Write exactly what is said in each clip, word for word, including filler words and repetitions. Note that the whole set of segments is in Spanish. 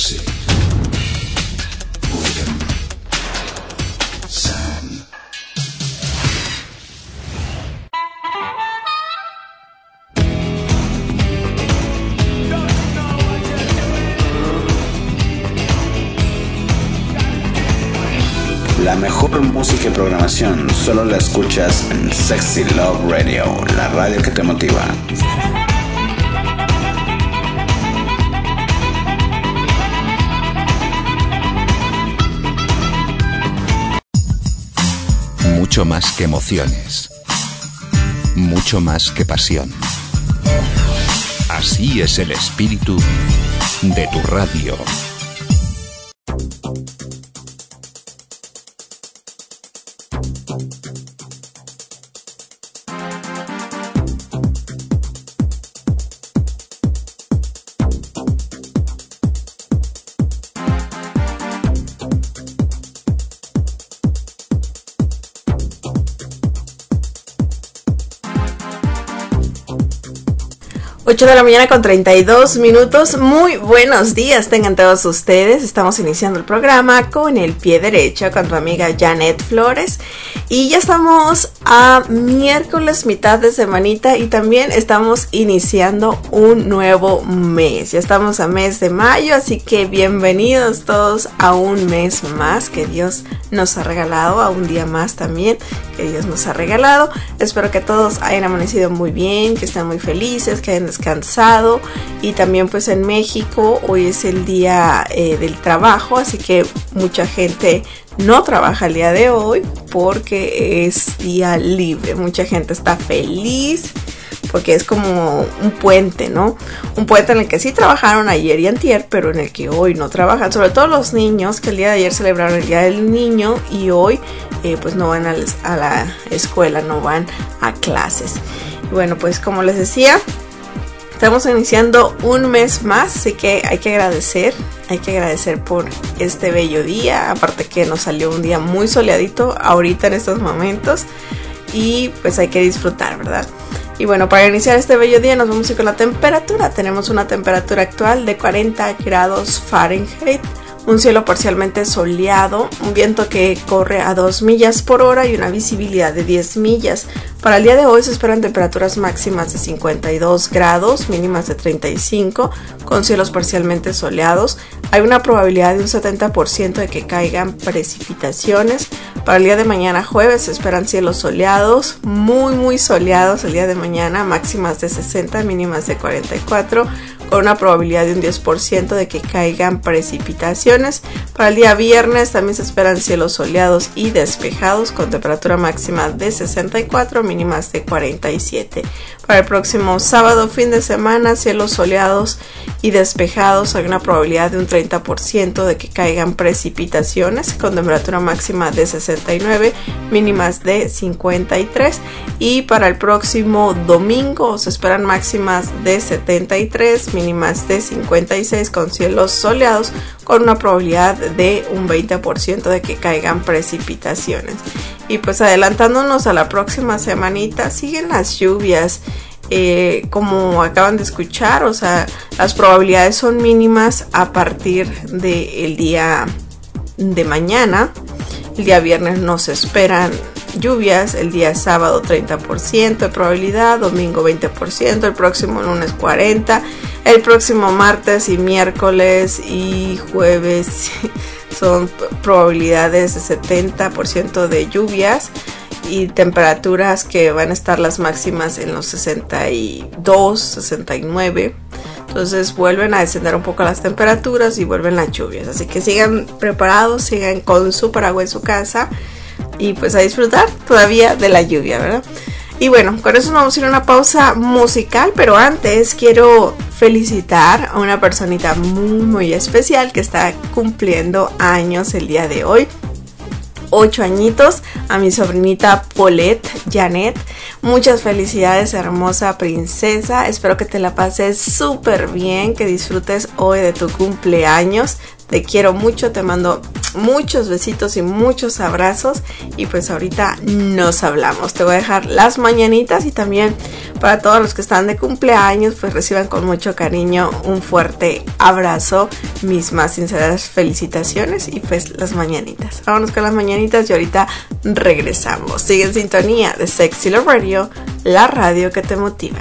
Music. Rhythm. Sound. La mejor música y programación solo la escuchas en Sexy Love Radio, la radio que te motiva. Mucho más que emociones, mucho más que pasión. Así es el espíritu de tu radio. ocho de la mañana con treinta y dos minutos. Muy buenos días tengan todos ustedes. Estamos iniciando el programa con el pie derecho con tu amiga Janet Flores. Y ya estamos a miércoles, mitad de semanita, y también estamos iniciando un nuevo mes. Ya estamos a mes de mayo, así que bienvenidos todos a un mes más que Dios nos ha regalado, a un día más también que Dios nos ha regalado. Espero que todos hayan amanecido muy bien, que estén muy felices, que hayan descansado. Y también pues en México hoy es el día eh, del trabajo, así que mucha gente no trabaja el día de hoy porque es día libre. Mucha gente está feliz porque es como un puente, ¿no? Un puente en el que sí trabajaron ayer y antier, pero en el que hoy no trabajan. Sobre todo los niños, que el día de ayer celebraron el Día del Niño y hoy eh, pues no van a, a la escuela, no van a clases. Y bueno, pues como les decía, estamos iniciando un mes más, así que hay que agradecer, hay que agradecer por este bello día. Aparte que nos salió un día muy soleadito ahorita en estos momentos y pues hay que disfrutar, ¿verdad? Y bueno, para iniciar este bello día nos vamos a ir con la temperatura. Tenemos una temperatura actual de cuarenta grados Fahrenheit. Un cielo parcialmente soleado, un viento que corre a dos millas por hora y una visibilidad de diez millas. Para el día de hoy se esperan temperaturas máximas de cincuenta y dos grados, mínimas de treinta y cinco, con cielos parcialmente soleados. Hay una probabilidad de un setenta por ciento de que caigan precipitaciones. Para el día de mañana jueves se esperan cielos soleados, muy muy soleados el día de mañana, máximas de sesenta, mínimas de cuarenta y cuatro, con una probabilidad de un diez por ciento de que caigan precipitaciones. Para el día viernes también se esperan cielos soleados y despejados con temperatura máxima de sesenta y cuatro, mínimas de cuarenta y siete. Para el próximo sábado, fin de semana, cielos soleados y despejados. Hay una probabilidad de un treinta por ciento de que caigan precipitaciones con temperatura máxima de sesenta y nueve, mínimas de cincuenta y tres. Y para el próximo domingo se esperan máximas de setenta y tres, mínimas de cincuenta y seis, con cielos soleados con una probabilidad de un veinte por ciento de que caigan precipitaciones. Y pues adelantándonos a la próxima semanita, siguen las lluvias. Eh, como acaban de escuchar, o sea, las probabilidades son mínimas a partir del día de mañana. El día viernes no se esperan lluvias, el día sábado treinta por ciento de probabilidad, domingo veinte por ciento, el próximo lunes cuarenta por ciento, el próximo martes y miércoles y jueves son probabilidades de setenta por ciento de lluvias y temperaturas que van a estar las máximas en los sesenta y dos, sesenta y nueve. Entonces vuelven a descender un poco las temperaturas y vuelven las lluvias. Así que sigan preparados, sigan con su paraguas en su casa y pues a disfrutar todavía de la lluvia, ¿verdad? Y bueno, con eso nos vamos a ir a una pausa musical, pero antes quiero felicitar a una personita muy muy especial que está cumpliendo años el día de hoy. Ocho añitos, a mi sobrinita Paulette Janet. Muchas felicidades, hermosa princesa. Espero que te la pases súper bien, que disfrutes hoy de tu cumpleaños. Te quiero mucho, te mando muchos besitos y muchos abrazos. Y pues ahorita nos hablamos. Te voy a dejar las mañanitas y también para todos los que están de cumpleaños, pues reciban con mucho cariño un fuerte abrazo, mis más sinceras felicitaciones y pues las mañanitas. Vámonos con las mañanitas y ahorita regresamos. Sigue en sintonía de Sexy Love Radio, la radio que te motiva.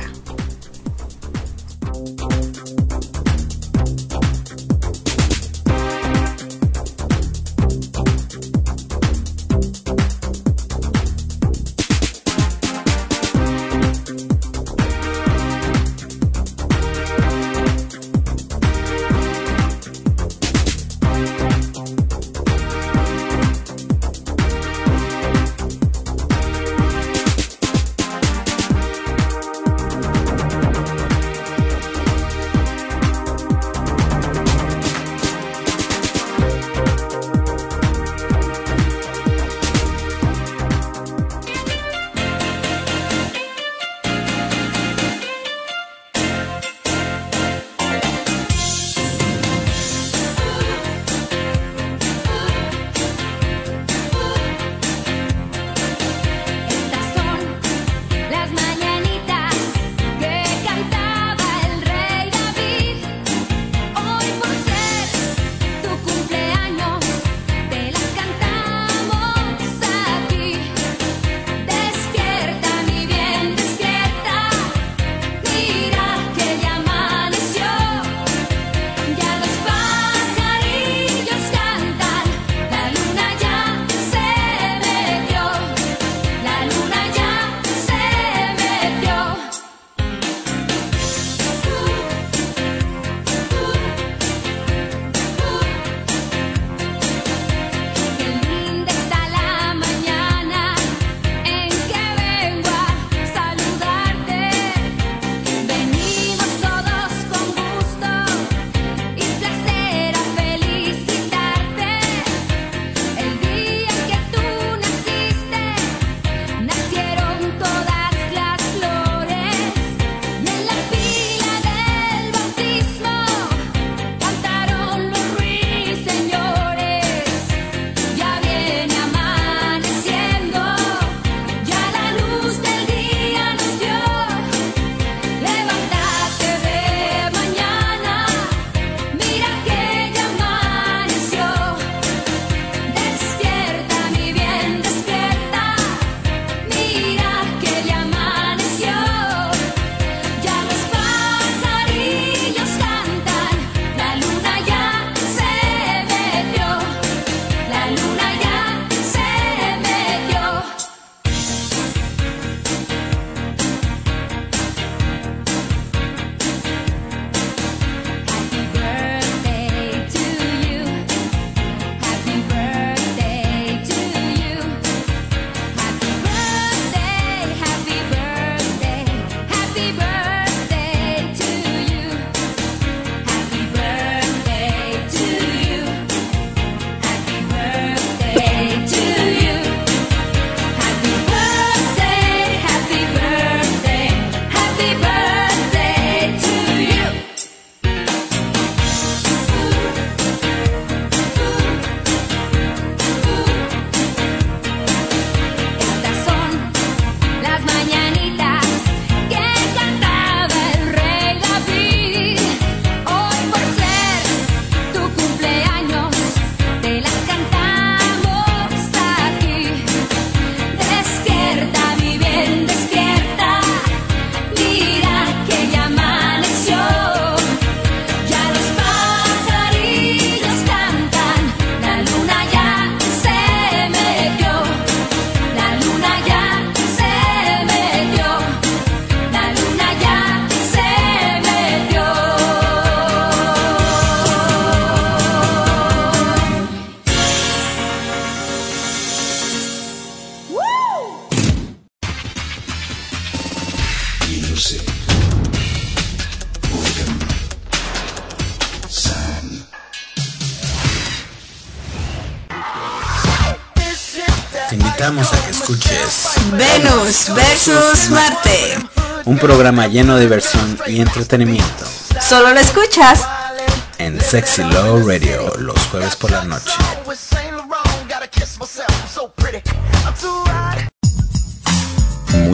Te invitamos a que escuches Venus versus Marte, un programa lleno de diversión y entretenimiento. Solo lo escuchas en Sexy Love Radio los jueves por la noche.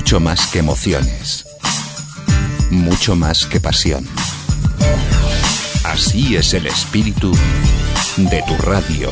Mucho más que emociones. Mucho más que pasión. Así es el espíritu de tu radio.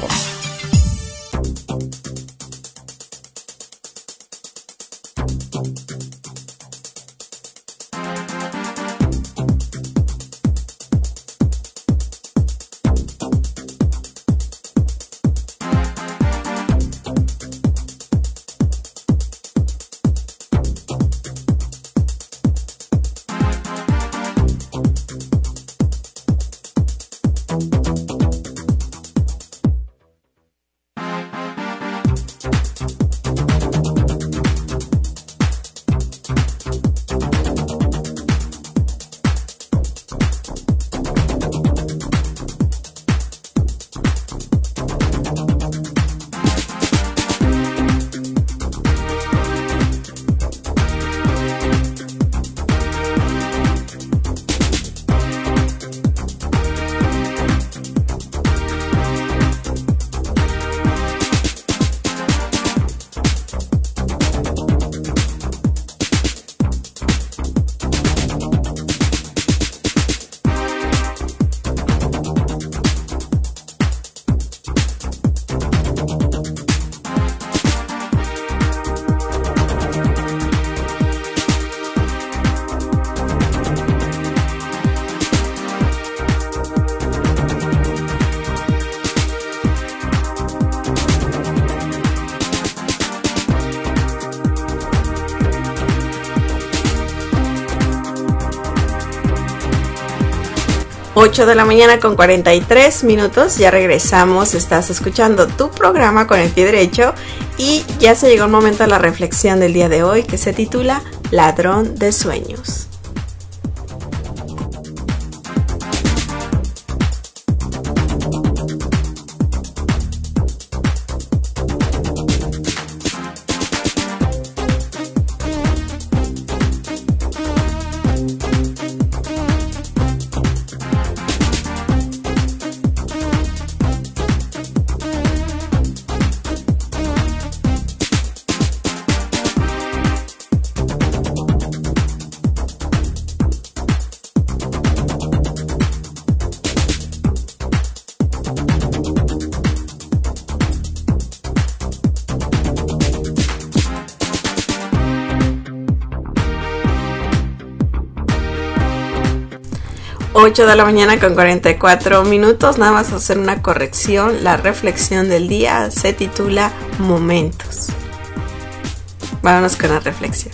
ocho de la mañana con cuarenta y tres minutos, ya regresamos, estás escuchando tu programa Con el Pie Derecho y ya se llegó el momento de la reflexión del día de hoy que se titula Ladrón de Sueños. ocho de la mañana con cuarenta y cuatro minutos, nada más hacer una corrección, la reflexión del día se titula Momentos. Vámonos con la reflexión.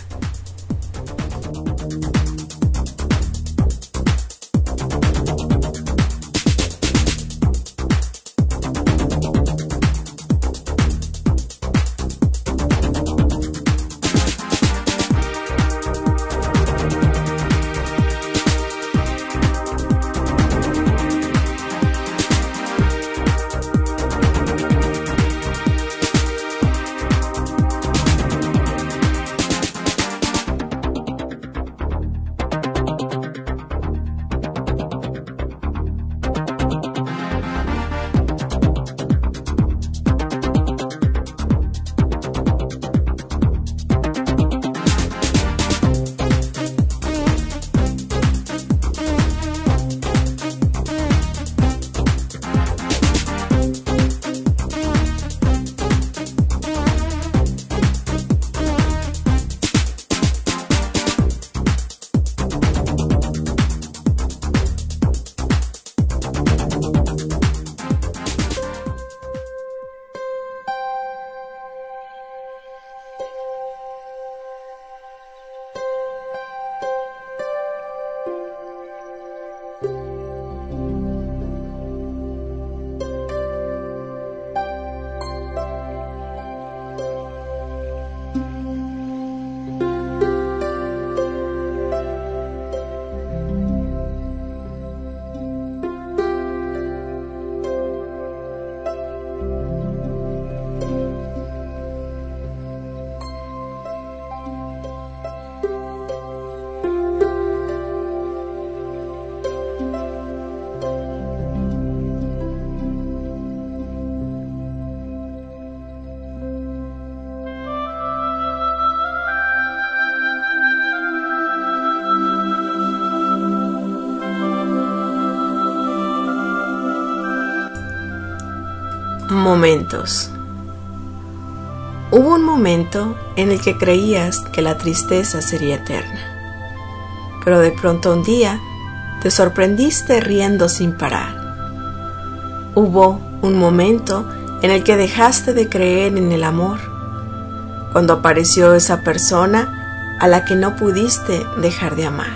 Momentos. Hubo un momento en el que creías que la tristeza sería eterna, pero de pronto un día te sorprendiste riendo sin parar. Hubo un momento en el que dejaste de creer en el amor, cuando apareció esa persona a la que no pudiste dejar de amar.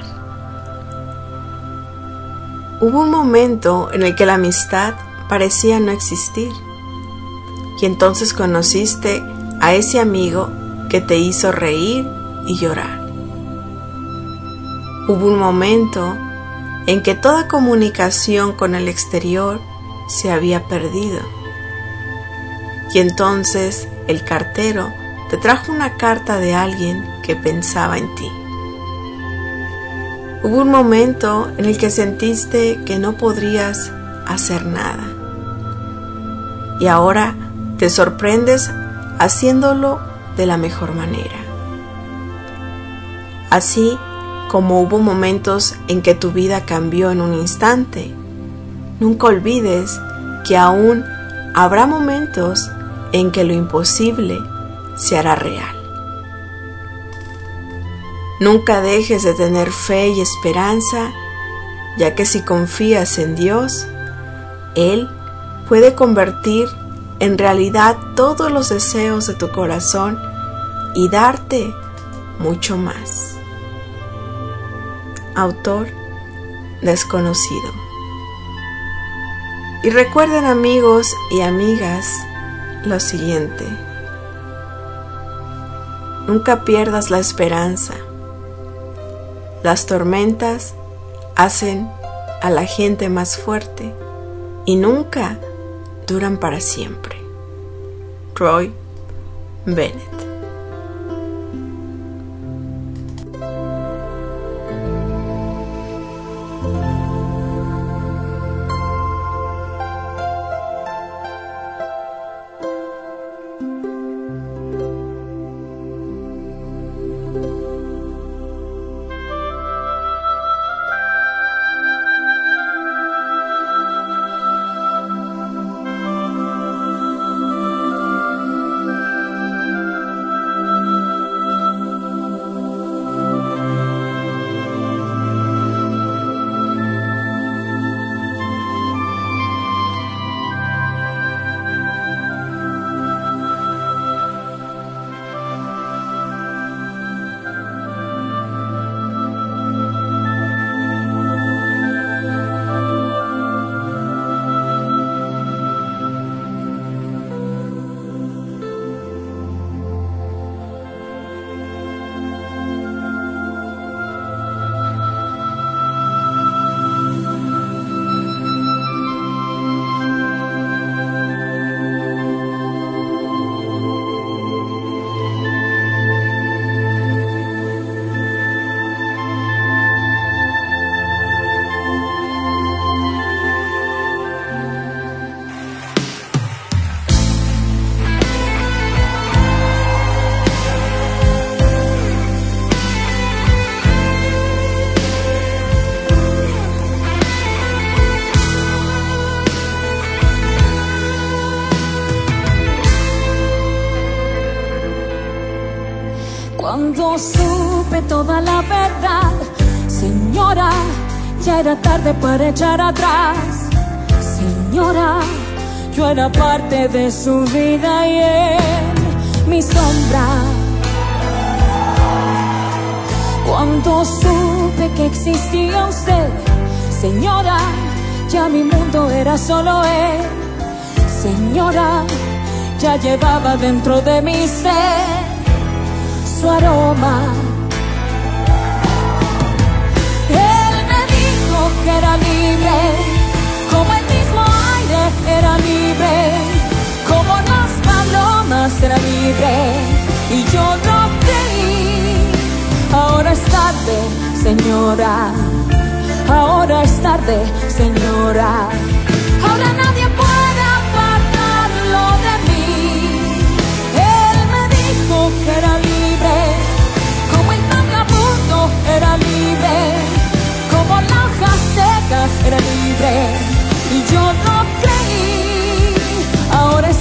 Hubo un momento en el que la amistad parecía no existir, y entonces conociste a ese amigo que te hizo reír y llorar. Hubo un momento en que toda comunicación con el exterior se había perdido, y entonces el cartero te trajo una carta de alguien que pensaba en ti. Hubo un momento en el que sentiste que no podrías hacer nada, y ahora te sorprendes haciéndolo de la mejor manera. Así como hubo momentos en que tu vida cambió en un instante, nunca olvides que aún habrá momentos en que lo imposible se hará real. Nunca dejes de tener fe y esperanza, ya que si confías en Dios, Él puede convertir en realidad todos los deseos de tu corazón y darte mucho más. Autor desconocido. Y recuerden, amigos y amigas, lo siguiente: nunca pierdas la esperanza. Las tormentas hacen a la gente más fuerte y nunca duran para siempre. Roy Bennett. Cuando supe toda la verdad, señora, ya era tarde para echar atrás. Señora, yo era parte de su vida y en mi sombra. Cuando supe que existía usted, señora, ya mi mundo era solo él. Señora, ya llevaba dentro de mi ser su aroma. Él me dijo que era libre, como el mismo aire era libre, como las palomas era libre, y yo no creí. Ahora es tarde, señora, ahora es tarde, señora. Ahora nadie puede apartarlo de mí. Él me dijo que era libre, como el vagabundo era libre, como la hoja seca era libre, y yo no creí. Ahora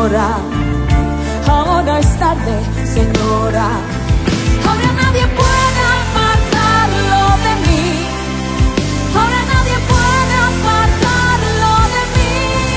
señora. Ahora es tarde, señora. Ahora nadie puede apartarlo de mí. Ahora nadie puede apartarlo de mí.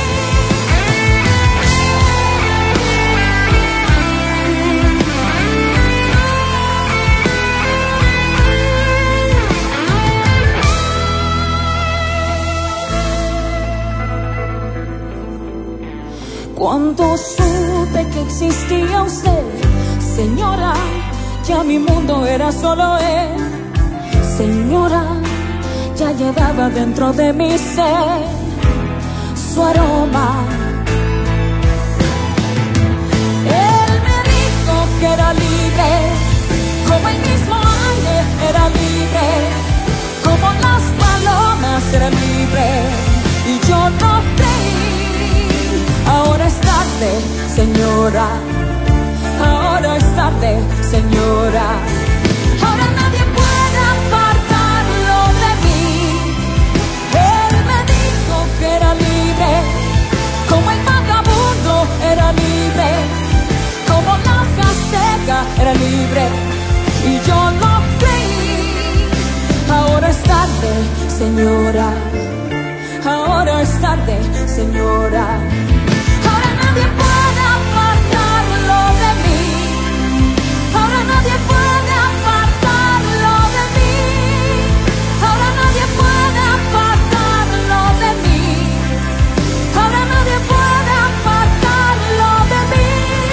Cuando supe que existía usted, señora, ya mi mundo era solo él. Señora, ya llevaba dentro de mi ser su aroma. Él me dijo que era libre, como el mismo aire era libre, como las palomas era libre, y yo no creí. Ahora es tarde, señora. Ahora es tarde, señora. Ahora nadie puede apartarlo de mí. Él me dijo que era libre, como el vagabundo era libre, como la hoja seca era libre, y yo lo creí. Ahora es tarde, señora. Ahora es tarde, señora. Ahora nadie puede apartarlo de mí. Ahora nadie puede apartarlo de mí. Ahora nadie puede apartarlo de mí. Ahora nadie puede apartarlo de mí.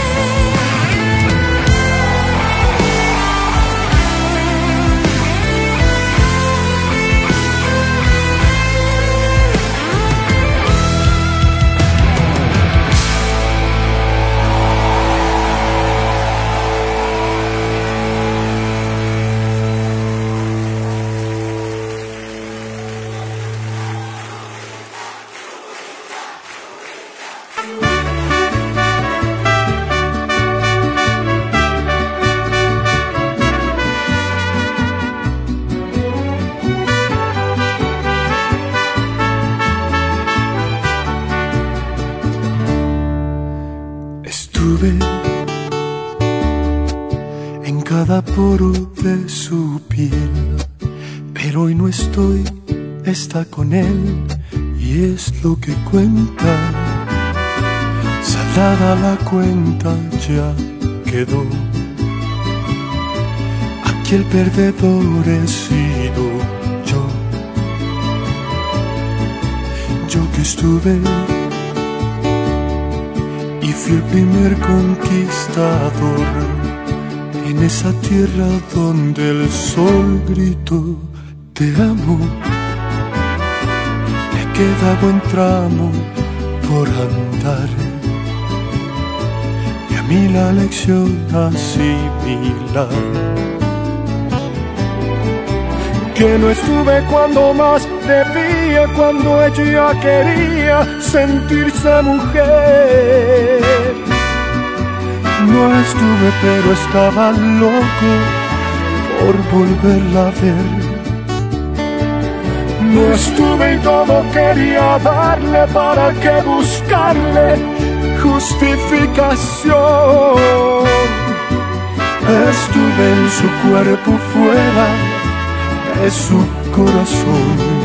En cada poro de su piel, pero hoy no estoy, está con él, y es lo que cuenta. Saldada la cuenta ya quedó. Aquí el perdedor he sido yo. Yo que estuve y fui el primer conquistador en esa tierra donde el sol gritó te amo. Me queda buen tramo por andar, y a mí la lección asimilar. Que no estuve cuando más debía, cuando ella quería sentirse mujer. No estuve, pero estaba loco por volverla a ver. No estuve y todo quería darle, para que buscarle justificación. Estuve en su cuerpo, fuera de su corazón.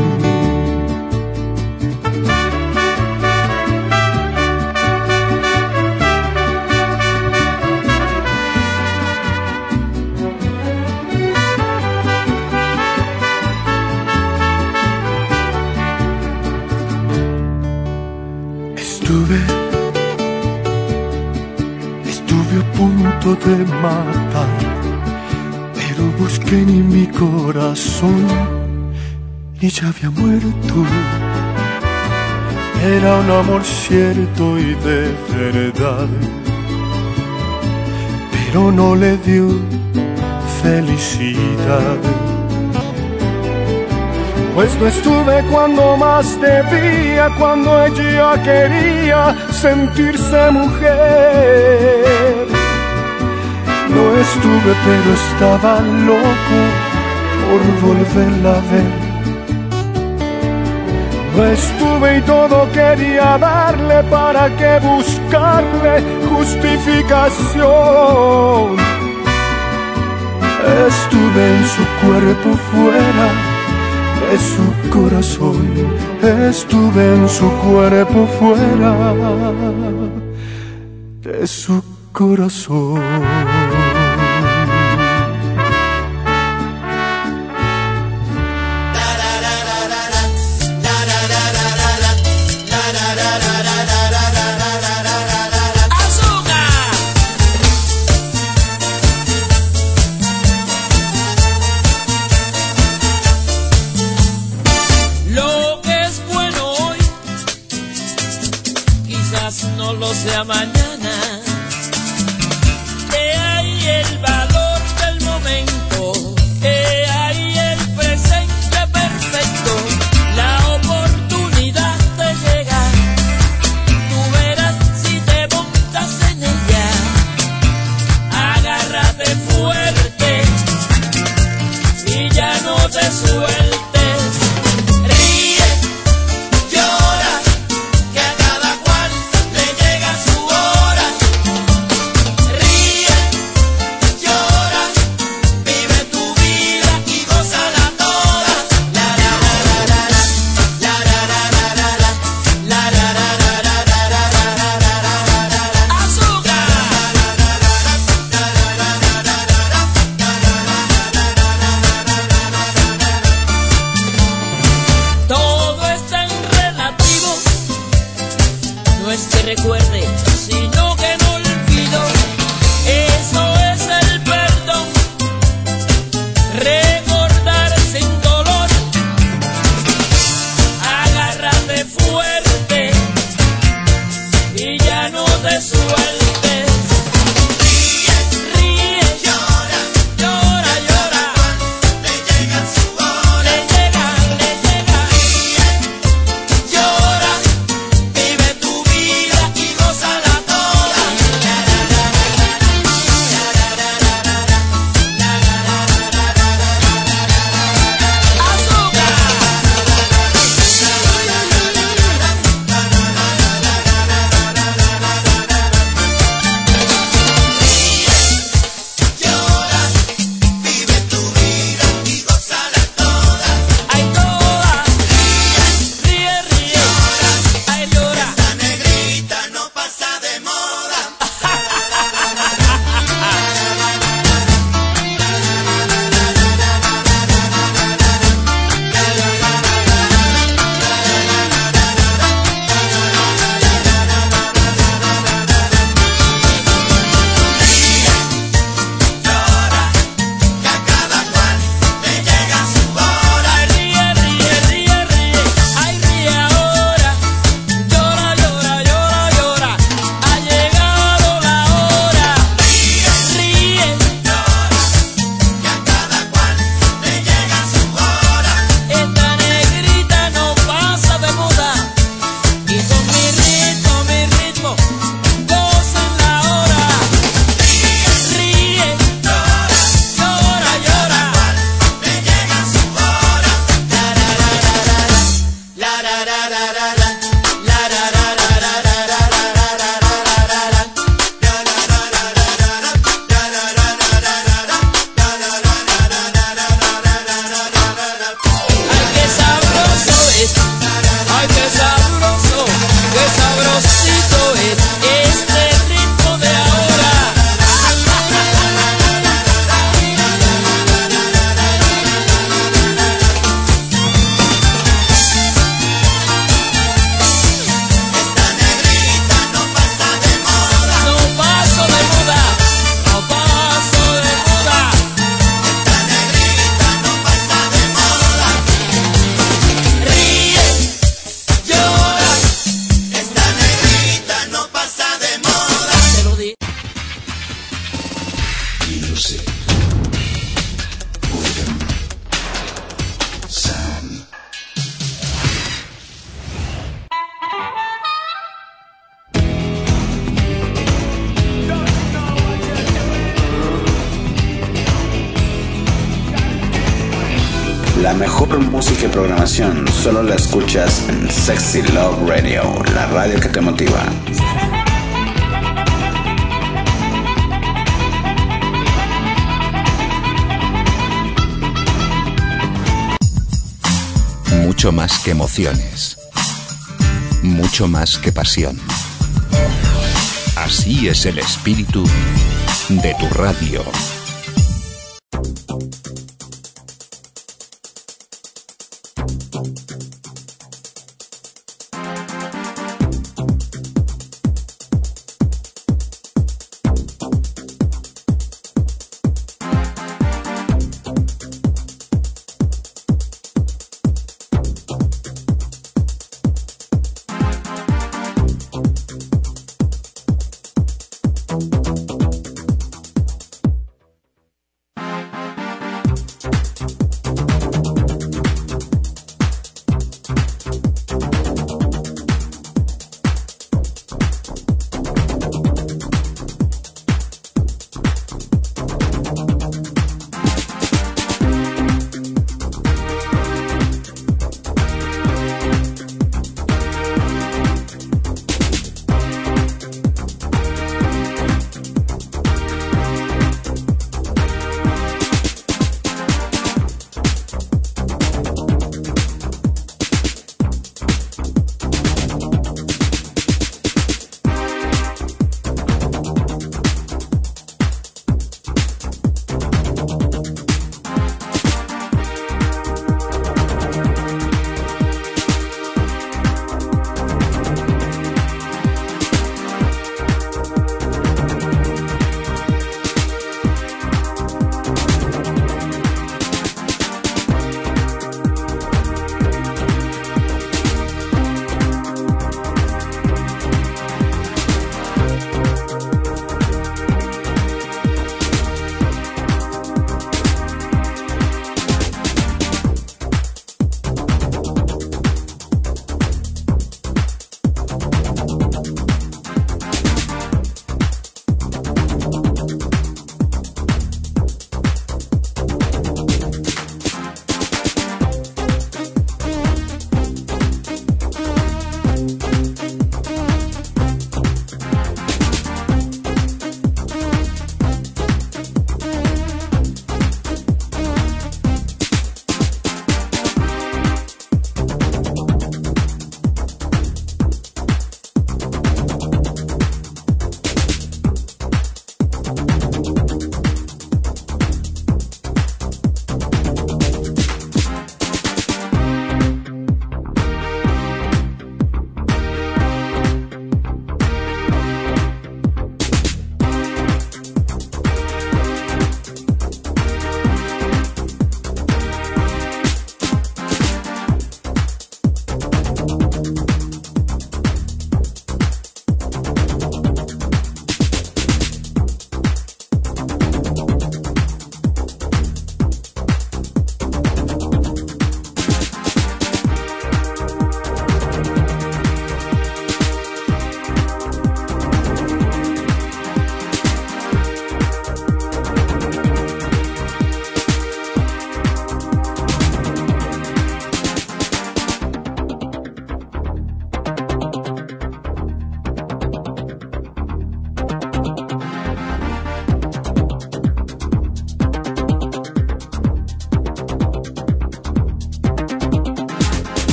Estuve, estuve a punto de matar, pero busqué en mi corazón y ya había muerto. Era un amor cierto y de verdad, pero no le dio felicidad. Pues no estuve cuando más debía, cuando ella quería sentirse mujer. No estuve, pero estaba loco por volverla a ver. Lo estuve y todo quería darle, para que buscarle justificación. Estuve en su cuerpo fuera de su corazón. Estuve en su cuerpo fuera de su corazón. No lo sea mañana. He ahí el valor del momento, he ahí el presente perfecto, la oportunidad de llegar. Tú verás si te montas en ella. Agárrate fuerte y ya no te sueltes. La mejor música y programación solo la escuchas en Sexy Love Radio, la radio que te motiva. Mucho más que emociones. Mucho más que pasión. Así es el espíritu de tu radio.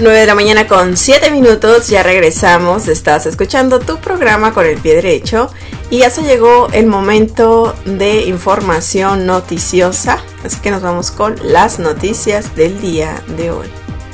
nueve de la mañana con siete minutos, ya regresamos, estás escuchando tu programa Con el Pie Derecho y ya se llegó el momento de información noticiosa, así que nos vamos con las noticias del día de hoy.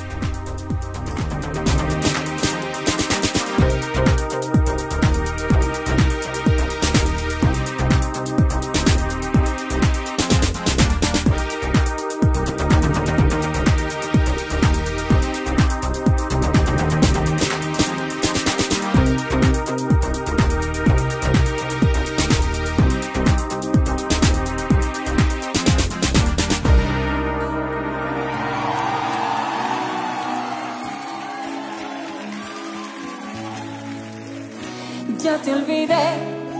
Ya te olvidé,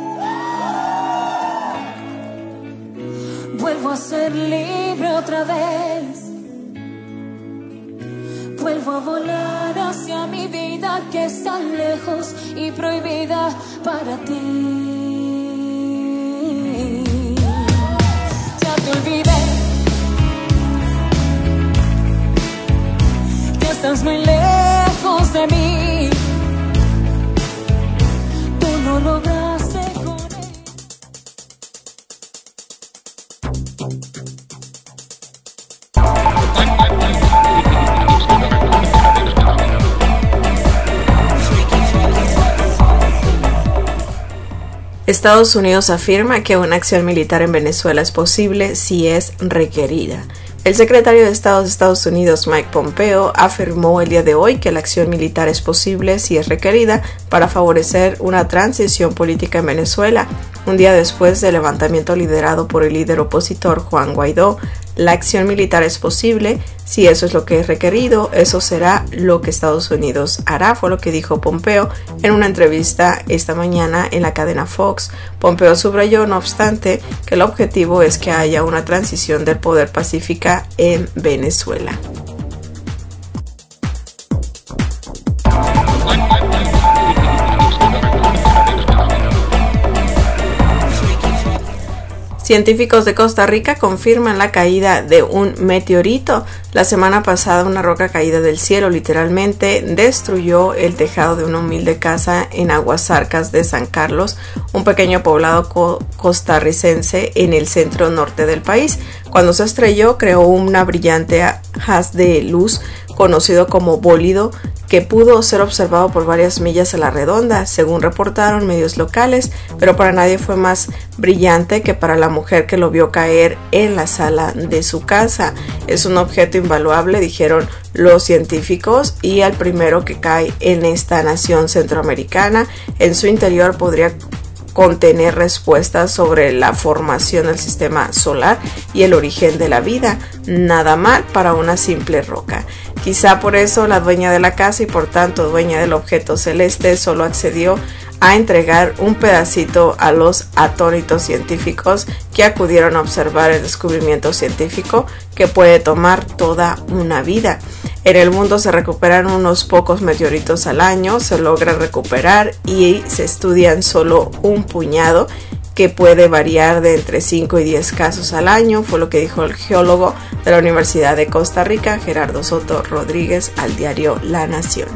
vuelvo a ser libre otra vez, vuelvo a volar hacia mi vida que está lejos y prohibida para ti. Ya te olvidé, que estás muy lejos de mí. No lograste con él. Estados Unidos afirma que una acción militar en Venezuela es posible si es requerida. El secretario de Estado de Estados Unidos, Mike Pompeo, afirmó el día de hoy que la acción militar es posible si es requerida para favorecer una transición política en Venezuela. Un día después del levantamiento liderado por el líder opositor Juan Guaidó, la acción militar es posible si eso es lo que es requerido, eso será lo que Estados Unidos hará, fue lo que dijo Pompeo en una entrevista esta mañana en la cadena Fox. Pompeo subrayó, no obstante, que el objetivo es que haya una transición del poder pacífica en Venezuela. Científicos de Costa Rica confirman la caída de un meteorito. La semana pasada una roca caída del cielo literalmente destruyó el tejado de una humilde casa en Aguasarcas de San Carlos, un pequeño poblado co- costarricense en el centro norte del país. Cuando se estrelló creó una brillante haz de luz conocido como bólido que pudo ser observado por varias millas a la redonda, según reportaron medios locales, pero para nadie fue más brillante que para la mujer que lo vio caer en la sala de su casa. Es un objeto invaluable, dijeron los científicos, y al primero que cae en esta nación centroamericana. En su interior podría contener respuestas sobre la formación del sistema solar y el origen de la vida. Nada mal para una simple roca. Quizá por eso la dueña de la casa y por tanto dueña del objeto celeste solo accedió a entregar un pedacito a los atónitos científicos que acudieron a observar el descubrimiento científico que puede tomar toda una vida. En el mundo se recuperan unos pocos meteoritos al año, se logra recuperar y se estudian solo un puñado, que puede variar de entre cinco y diez casos al año, fue lo que dijo el geólogo de la Universidad de Costa Rica, Gerardo Soto Rodríguez, al diario La Nación.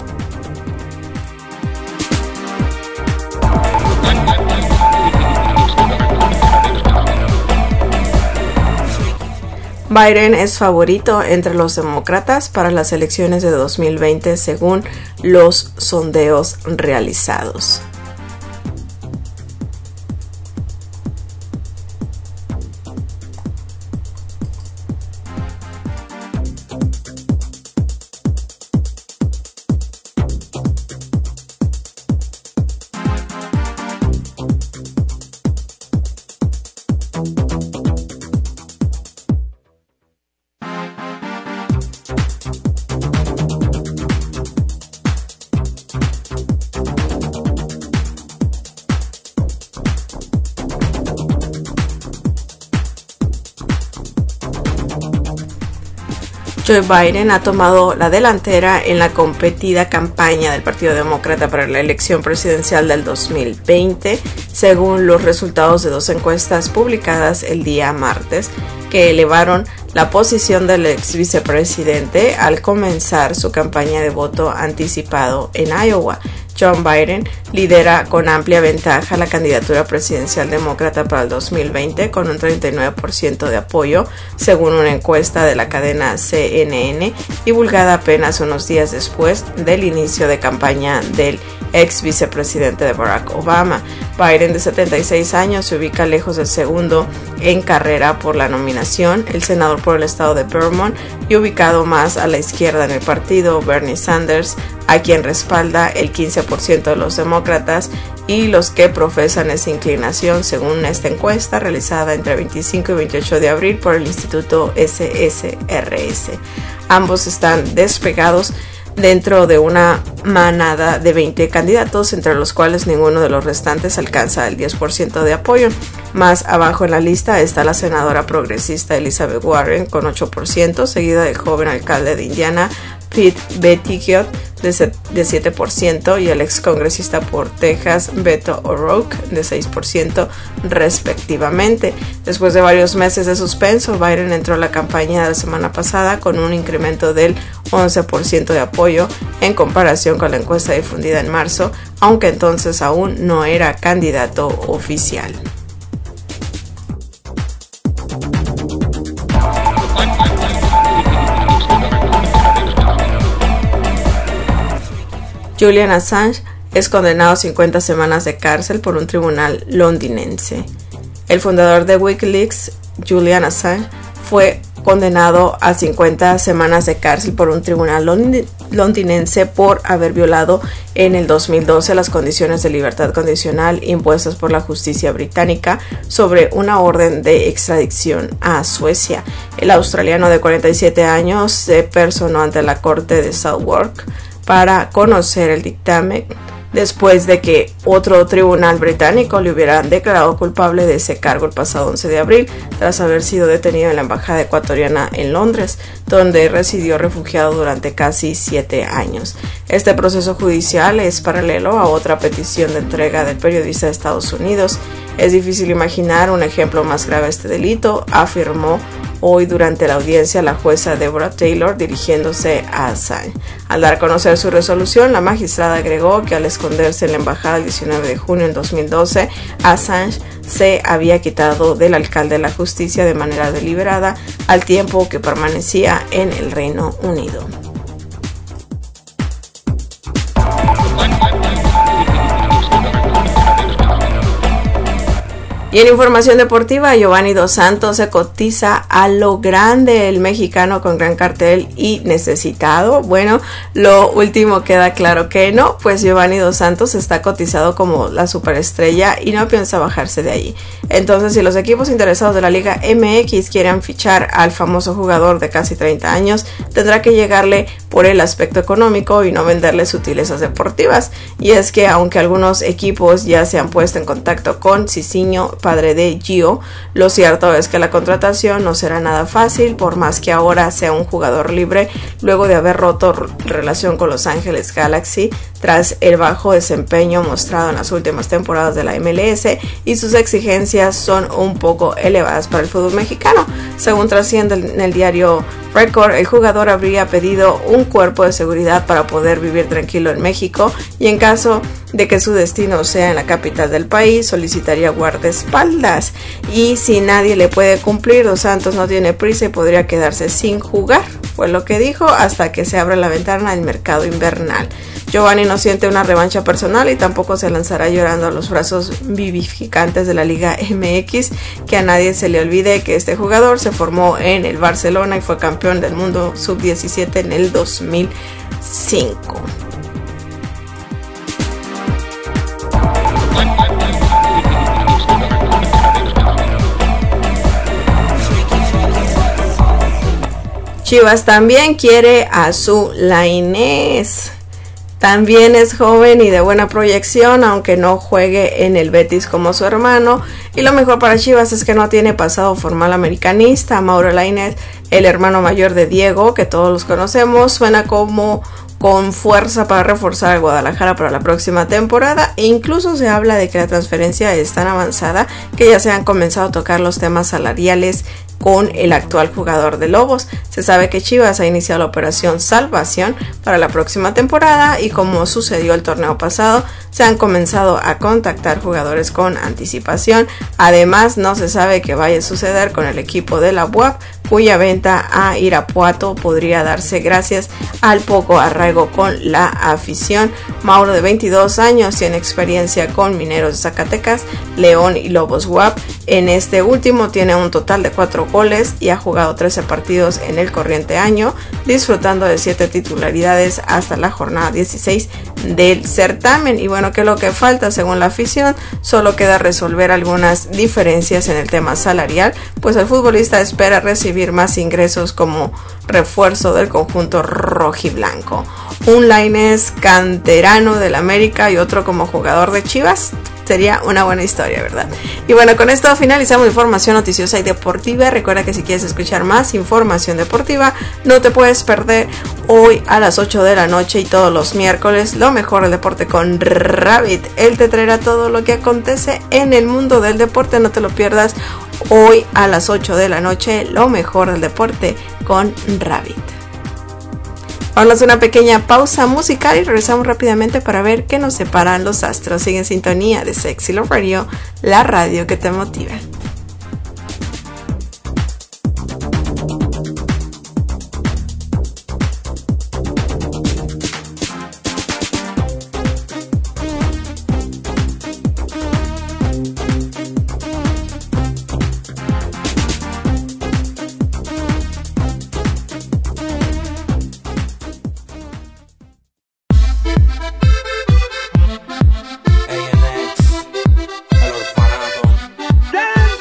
Biden es favorito entre los demócratas para las elecciones de dos mil veinte según los sondeos realizados. Joe Biden ha tomado la delantera en la competida campaña del Partido Demócrata para la elección presidencial del dos mil veinte, según los resultados de dos encuestas publicadas el día martes, que elevaron la posición del ex vicepresidente al comenzar su campaña de voto anticipado en Iowa. John Biden lidera con amplia ventaja la candidatura presidencial demócrata para el dos mil veinte con un treinta y nueve por ciento de apoyo, según una encuesta de la cadena C N N, divulgada apenas unos días después del inicio de campaña del ex vicepresidente de Barack Obama. Biden, de setenta y seis años, se ubica lejos del segundo en carrera por la nominación, el senador por el estado de Vermont, y ubicado más a la izquierda en el partido, Bernie Sanders, a quien respalda el quince por ciento de los demócratas y los que profesan esa inclinación, según esta encuesta realizada entre veinticinco y veintiocho de abril por el Instituto S S R S. Ambos están despegados dentro de una manada de veinte candidatos, entre los cuales ninguno de los restantes alcanza el diez por ciento de apoyo. Más abajo en la lista está la senadora progresista Elizabeth Warren con ocho por ciento, seguida del joven alcalde de Indiana Pete Buttigieg de siete por ciento y el ex congresista por Texas Beto O'Rourke de seis por ciento respectivamente. Después de varios meses de suspenso, Biden entró a la campaña de la semana pasada con un incremento del once por ciento de apoyo en comparación con la encuesta difundida en marzo, aunque entonces aún no era candidato oficial. Julian Assange es condenado a cincuenta semanas de cárcel por un tribunal londinense. El fundador de Wikileaks, Julian Assange, fue condenado a cincuenta semanas de cárcel por un tribunal londinense por haber violado en el dos mil doce las condiciones de libertad condicional impuestas por la justicia británica sobre una orden de extradición a Suecia. El australiano de cuarenta y siete años se personó ante la corte de Southwark para conocer el dictamen después de que otro tribunal británico le hubiera declarado culpable de ese cargo el pasado once de abril, tras haber sido detenido en la embajada ecuatoriana en Londres, donde residió refugiado durante casi siete años. Este proceso judicial es paralelo a otra petición de entrega del periodista de Estados Unidos. Es difícil imaginar un ejemplo más grave de este delito, afirmó hoy durante la audiencia la jueza Deborah Taylor, dirigiéndose a Assange. Al dar a conocer su resolución, la magistrada agregó que al esconderse en la embajada el diecinueve de junio del dos mil doce, Assange se había quitado del alcalde de la justicia de manera deliberada al tiempo que permanecía en el Reino Unido. Y en información deportiva, Giovanni Dos Santos se cotiza a lo grande, el mexicano con gran cartel y necesitado. Bueno, lo último queda claro que no, pues Giovanni Dos Santos está cotizado como la superestrella y no piensa bajarse de ahí. Entonces, si los equipos interesados de la Liga M X quieren fichar al famoso jugador de casi treinta años, tendrá que llegarle por el aspecto económico y no venderle sutilezas deportivas. Y es que aunque algunos equipos ya se han puesto en contacto con Cicinho, padre de Gio, lo cierto es que la contratación no será nada fácil, por más que ahora sea un jugador libre, luego de haber roto relación con Los Ángeles Galaxy tras el bajo desempeño mostrado en las últimas temporadas de la M L S, y sus exigencias son un poco elevadas para el fútbol mexicano. Según trasciende en el diario Record, el jugador habría pedido un cuerpo de seguridad para poder vivir tranquilo en México, y en caso de que su destino sea en la capital del país, solicitaría guardaespaldas. Y si nadie le puede cumplir, Dos Santos no tiene prisa y podría quedarse sin jugar, fue lo que dijo, hasta que se abra la ventana del mercado invernal. Giovanni no siente una revancha personal y tampoco se lanzará llorando a los brazos vivificantes de la Liga M X. Que a nadie se le olvide que este jugador se formó en el Barcelona y fue campeón del mundo sub diecisiete en el dos mil cinco. Chivas también quiere a su Lainez. También es joven y de buena proyección, aunque no juegue en el Betis como su hermano. Y lo mejor para Chivas es que no tiene pasado formal americanista. Mauro Lainez, el hermano mayor de Diego, que todos los conocemos, suena como con fuerza para reforzar a Guadalajara para la próxima temporada, e incluso se habla de que la transferencia es tan avanzada que ya se han comenzado a tocar los temas salariales con el actual jugador de Lobos. Se sabe que Chivas ha iniciado la operación Salvación para la próxima temporada, y como sucedió el torneo pasado, se han comenzado a contactar jugadores con anticipación. Además, no se sabe qué vaya a suceder con el equipo de la U A P, cuya venta a Irapuato podría darse gracias al poco arraigo con la afición. Mauro, de veintidós años, tiene experiencia con Mineros de Zacatecas, León y Lobos U A P. En este último tiene un total de cuatro goles y ha jugado trece partidos en el corriente año, disfrutando de siete titularidades hasta la jornada dieciséis del certamen. Y bueno, ¿qué es lo que falta según la afición? Solo queda resolver algunas diferencias en el tema salarial, pues el futbolista espera recibir más ingresos como refuerzo del conjunto rojiblanco. Un Lainez canterano del América y otro como jugador de Chivas. Sería una buena historia, ¿verdad? Y bueno, con esto finalizamos información noticiosa y deportiva. Recuerda que si quieres escuchar más información deportiva, no te puedes perder hoy a las ocho de la noche y todos los miércoles lo mejor del deporte con Rabbit. Él te traerá todo lo que acontece en el mundo del deporte. No te lo pierdas hoy a las ocho de la noche, lo mejor del deporte con Rabbit. Vamos a una pequeña pausa musical y regresamos rápidamente para ver qué nos separan los astros. Sigue en sintonía de Sexy Love Radio, la radio que te motiva. Dance.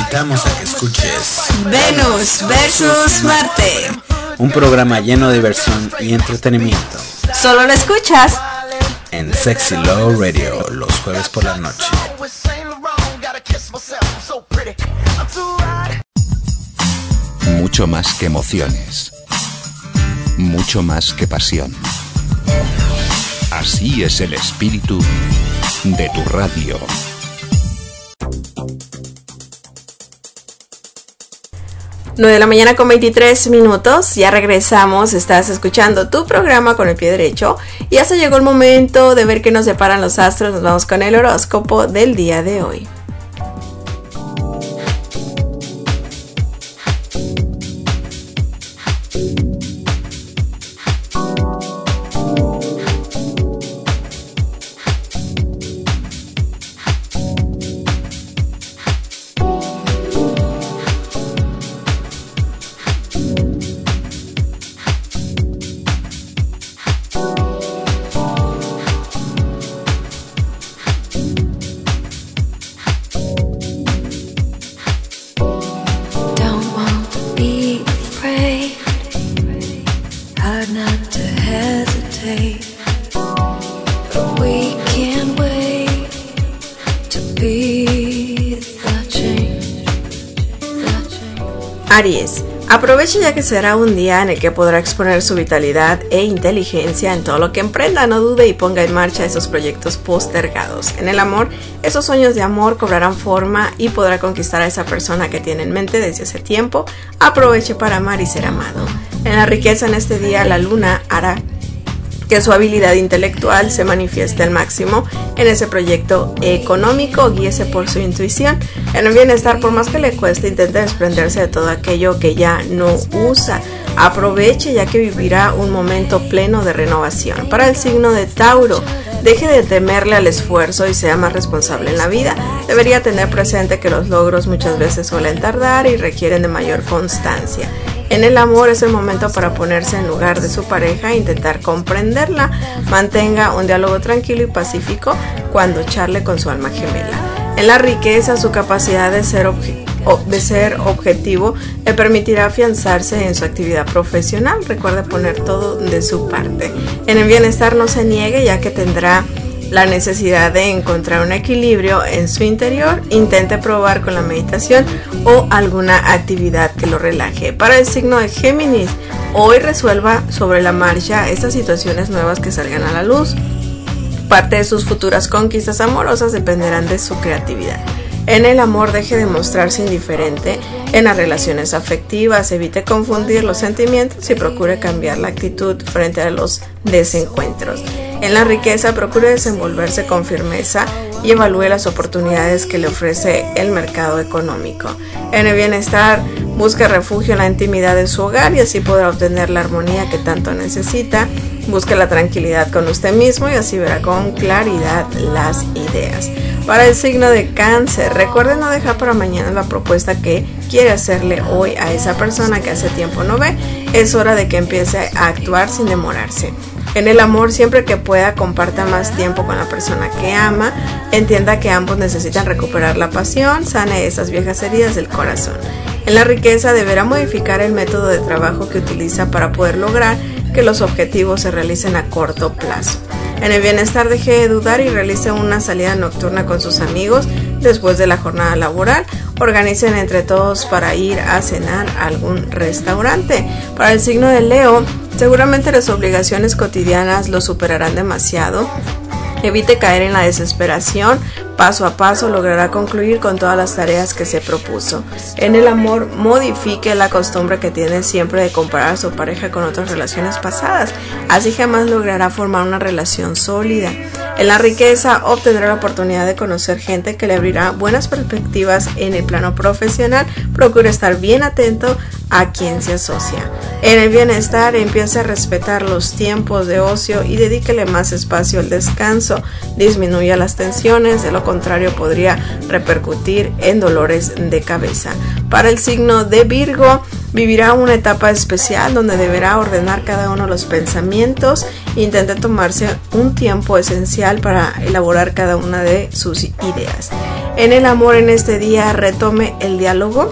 invitamos a que escuches Venus versus Marte. Un programa lleno de diversión y entretenimiento. Solo lo escuchas en Sexy Love Radio los jueves por la noche. Mucho más que emociones. Mucho más que pasión. Así es el espíritu de tu radio. nueve de la mañana con veintitrés minutos, ya regresamos, estás escuchando tu programa con el pie derecho y ya se llegó el momento de ver qué nos deparan los astros. Nos vamos con el horóscopo del día de hoy. Aries, aproveche ya que será un día en el que podrá exponer su vitalidad e inteligencia en todo lo que emprenda. No dude y ponga en marcha esos proyectos postergados. En el amor, esos sueños de amor cobrarán forma y podrá conquistar a esa persona que tiene en mente desde hace tiempo. Aproveche para amar y ser amado. En la riqueza, en este día, la luna hará que su habilidad intelectual se manifieste al máximo en ese proyecto económico. Guíese por su intuición. En el bienestar, por más que le cueste, intente desprenderse de todo aquello que ya no usa. Aproveche ya que vivirá un momento pleno de renovación. Para el signo de Tauro, deje de temerle al esfuerzo y sea más responsable en la vida. Debería tener presente que los logros muchas veces suelen tardar y requieren de mayor constancia. En el amor, es el momento para ponerse en lugar de su pareja e intentar comprenderla. Mantenga un diálogo tranquilo y pacífico cuando charle con su alma gemela. En la riqueza, su capacidad de ser, obje- de ser objetivo le permitirá afianzarse en su actividad profesional. Recuerde poner todo de su parte. En el bienestar, no se niegue ya que tendrá la necesidad de encontrar un equilibrio en su interior. Intente probar con la meditación o alguna actividad que lo relaje. Para el signo de Géminis, hoy resuelva sobre la marcha estas situaciones nuevas que salgan a la luz. Parte de sus futuras conquistas amorosas dependerán de su creatividad. En el amor, deje de mostrarse indiferente en las relaciones afectivas, evite confundir los sentimientos y procure cambiar la actitud frente a los desencuentros. En la riqueza, procure desenvolverse con firmeza y evalúe las oportunidades que le ofrece el mercado económico. En el bienestar, busque refugio en la intimidad de su hogar y así podrá obtener la armonía que tanto necesita. Busque la tranquilidad con usted mismo y así verá con claridad las ideas. Para el signo de Cáncer, recuerde no dejar para mañana la propuesta que quiere hacerle hoy a esa persona que hace tiempo no ve. Es hora de que empiece a actuar sin demorarse. En el amor, siempre que pueda, comparta más tiempo con la persona que ama. Entienda que ambos necesitan recuperar la pasión, sane esas viejas heridas del corazón. En la riqueza, deberá modificar el método de trabajo que utiliza para poder lograr que los objetivos se realicen a corto plazo. En el bienestar, deje de dudar y realice una salida nocturna con sus amigos después de la jornada laboral. Organicen entre todos para ir a cenar a algún restaurante. Para el signo de Leo, seguramente las obligaciones cotidianas lo superarán demasiado. Evite caer en la desesperación. Paso a paso logrará concluir con todas las tareas que se propuso. En el amor, modifique la costumbre que tiene siempre de comparar a su pareja con otras relaciones pasadas. Así jamás logrará formar una relación sólida. En la riqueza, obtendrá la oportunidad de conocer gente que le abrirá buenas perspectivas en el plano profesional. Procure estar bien atento a quien se asocia. En el bienestar, empiece a respetar los tiempos de ocio y dedíquele más espacio al descanso. Disminuya las tensiones, de lo contrario podría repercutir en dolores de cabeza. Para el signo de Virgo, vivirá una etapa especial donde deberá ordenar cada uno de los pensamientos Intente tomarse un tiempo esencial para elaborar cada una de sus ideas. En el amor en este día, retome el diálogo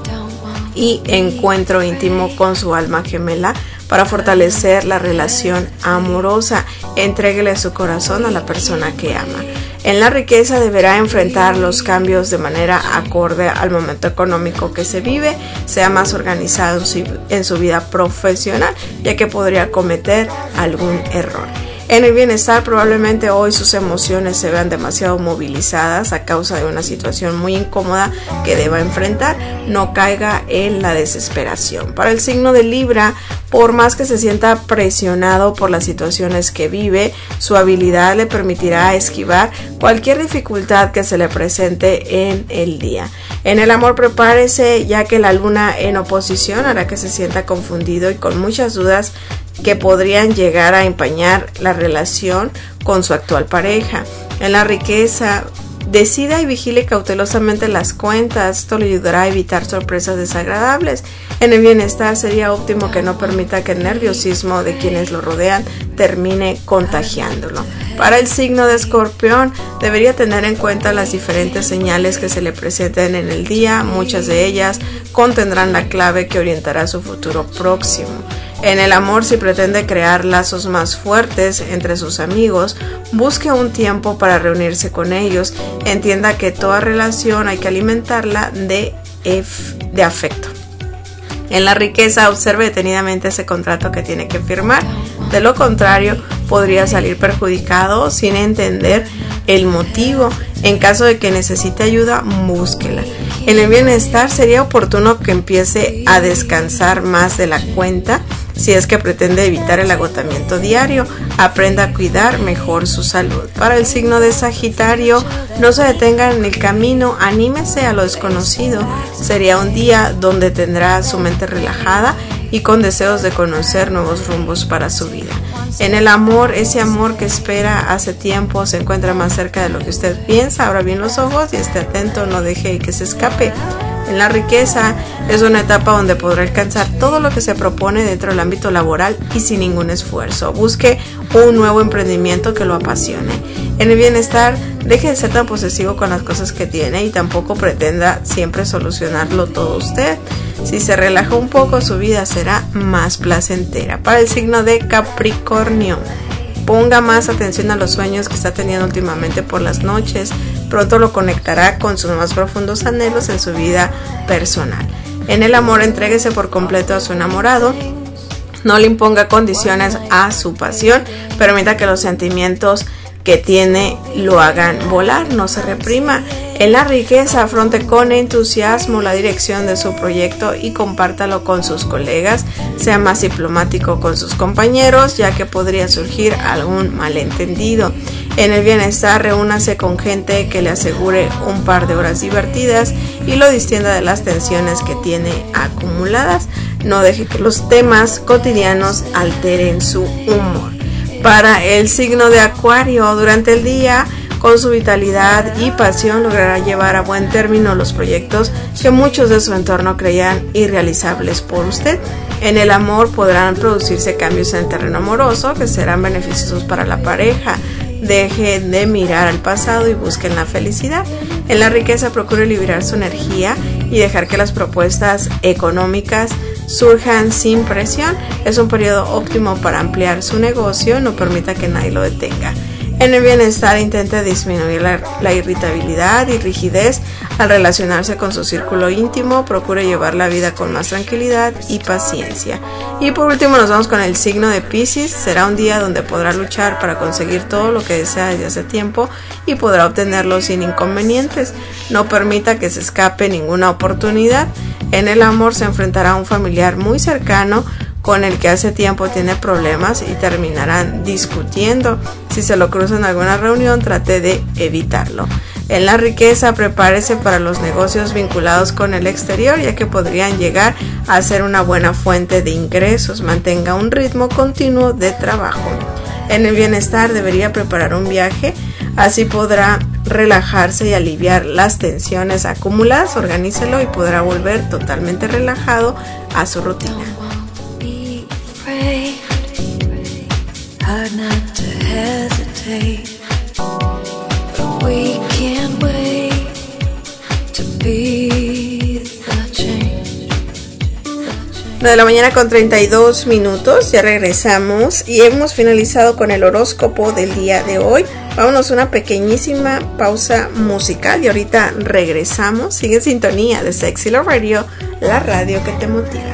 y encuentro íntimo con su alma gemela para fortalecer la relación amorosa. Entréguele su corazón a la persona que ama. En la riqueza deberá enfrentar los cambios de manera acorde al momento económico que se vive, sea más organizado en su vida profesional, ya que podría cometer algún error. En el bienestar, probablemente hoy sus emociones se vean demasiado movilizadas a causa de una situación muy incómoda que deba enfrentar. No caiga en la desesperación. Para el signo de Libra, por más que se sienta presionado por las situaciones que vive, su habilidad le permitirá esquivar cualquier dificultad que se le presente en el día. En el amor, prepárese, ya que la luna en oposición hará que se sienta confundido y con muchas dudas que podrían llegar a empañar la relación con su actual pareja. En la riqueza, decida y vigile cautelosamente las cuentas. Esto le ayudará a evitar sorpresas desagradables. En el bienestar, sería óptimo que no permita que el nerviosismo de quienes lo rodean termine contagiándolo. Para el signo de Escorpión, debería tener en cuenta las diferentes señales que se le presenten en el día. Muchas de ellas contendrán la clave que orientará su futuro próximo. En el amor, si pretende crear lazos más fuertes entre sus amigos, busque un tiempo para reunirse con ellos. Entienda que toda relación hay que alimentarla de, de afecto. En la riqueza, observe detenidamente ese contrato que tiene que firmar. De lo contrario, podría salir perjudicado sin entender el motivo. En caso de que necesite ayuda, búsquela. En el bienestar, sería oportuno que empiece a descansar más de la cuenta. Si es que pretende evitar el agotamiento diario, aprenda a cuidar mejor su salud. Para el signo de Sagitario, no se detenga en el camino, anímese a lo desconocido. Sería un día donde tendrá su mente relajada y con deseos de conocer nuevos rumbos para su vida. En el amor, ese amor que espera hace tiempo se encuentra más cerca de lo que usted piensa. Abra bien los ojos y esté atento, no deje que se escape. En la riqueza, es una etapa donde podrá alcanzar todo lo que se propone dentro del ámbito laboral y sin ningún esfuerzo. Busque un nuevo emprendimiento que lo apasione. En el bienestar, deje de ser tan posesivo con las cosas que tiene y tampoco pretenda siempre solucionarlo todo usted. Si se relaja un poco, su vida será más placentera. Para el signo de Capricornio, ponga más atención a los sueños que está teniendo últimamente por las noches. Pronto lo conectará con sus más profundos anhelos en su vida personal. En el amor, entréguese por completo a su enamorado. No le imponga condiciones a su pasión. Permita que los sentimientos que tiene lo hagan volar, no se reprima. En la riqueza, afronte con entusiasmo la dirección de su proyecto y compártalo con sus colegas. Sea más diplomático con sus compañeros, ya que podría surgir algún malentendido. En el bienestar, reúnase con gente que le asegure un par de horas divertidas y lo distienda de las tensiones que tiene acumuladas. No deje que los temas cotidianos alteren su humor. Para el signo de Acuario, durante el día, con su vitalidad y pasión, logrará llevar a buen término los proyectos que muchos de su entorno creían irrealizables por usted. En el amor, podrán producirse cambios en el terreno amoroso que serán beneficiosos para la pareja. Deje de mirar al pasado y busquen la felicidad. En la riqueza, procure liberar su energía y dejar que las propuestas económicas surjan sin presión. Es un periodo óptimo para ampliar su negocio, no permita que nadie lo detenga. En el bienestar, intente disminuir la, la irritabilidad y rigidez al relacionarse con su círculo íntimo. Procure llevar la vida con más tranquilidad y paciencia. Y por último, nos vamos con el signo de Piscis. Será un día donde podrá luchar para conseguir todo lo que desea desde hace tiempo y podrá obtenerlo sin inconvenientes. No permita que se escape ninguna oportunidad. En el amor, se enfrentará a un familiar muy cercano con el que hace tiempo tiene problemas y terminarán discutiendo. Si se lo cruza en alguna reunión, trate de evitarlo. En la riqueza, prepárese para los negocios vinculados con el exterior, ya que podrían llegar a ser una buena fuente de ingresos. Mantenga un ritmo continuo de trabajo. En el bienestar, debería preparar un viaje, así podrá relajarse y aliviar las tensiones acumuladas. Organícelo y podrá volver totalmente relajado a su rutina. Hard not to hesitate, but we can't wait to be the change. nueve de la mañana con treinta y dos minutos, ya regresamos y hemos finalizado con el horóscopo del día de hoy. Vámonos a una pequeñísima pausa musical y ahorita regresamos. Sigue en sintonía de Sexy Love Radio, la radio que te motiva.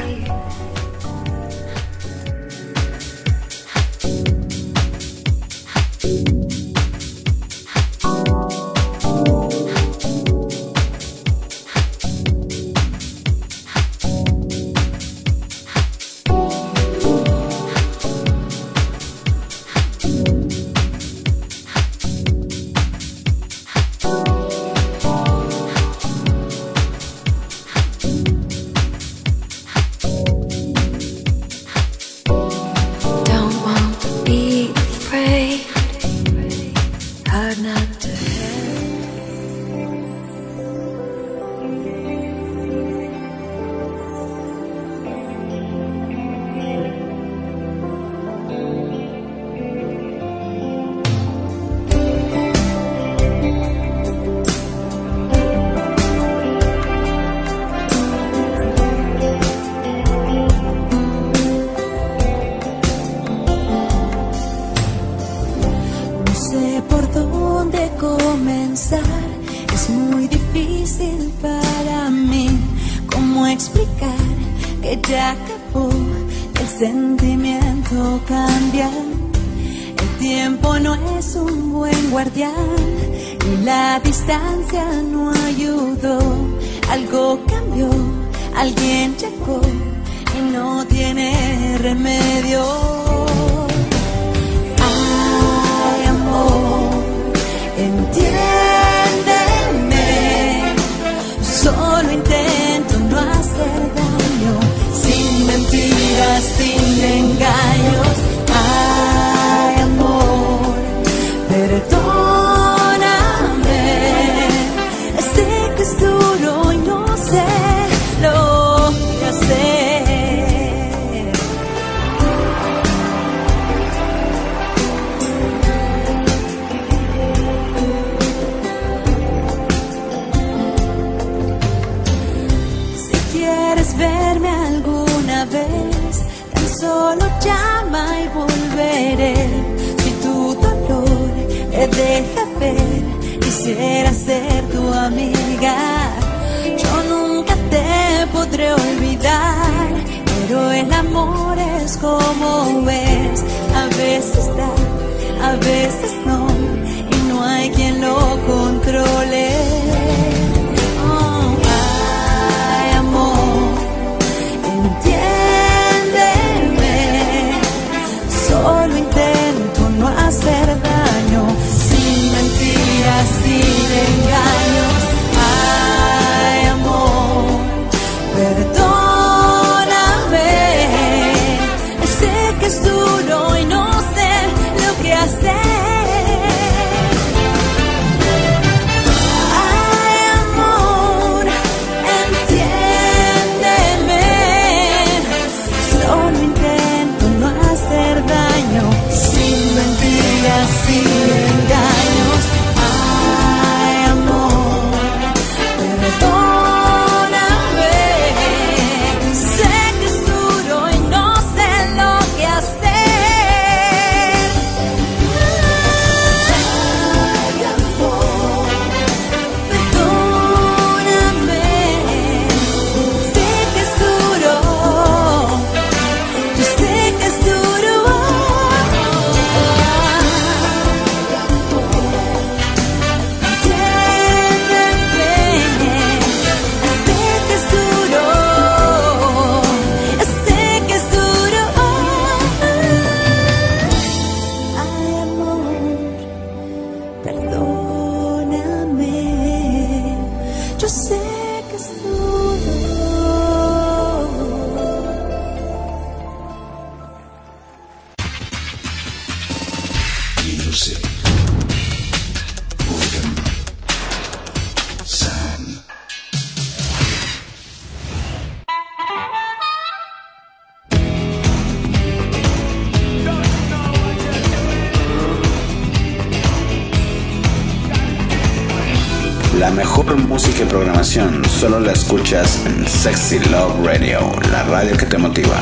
La mejor música y programación solo la escuchas en Sexy Love Radio, la radio que te motiva.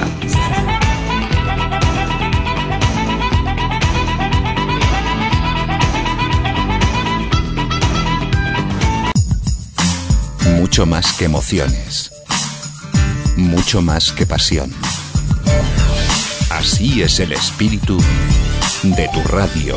Mucho más que emociones. Mucho más que pasión. Así es el espíritu de tu radio.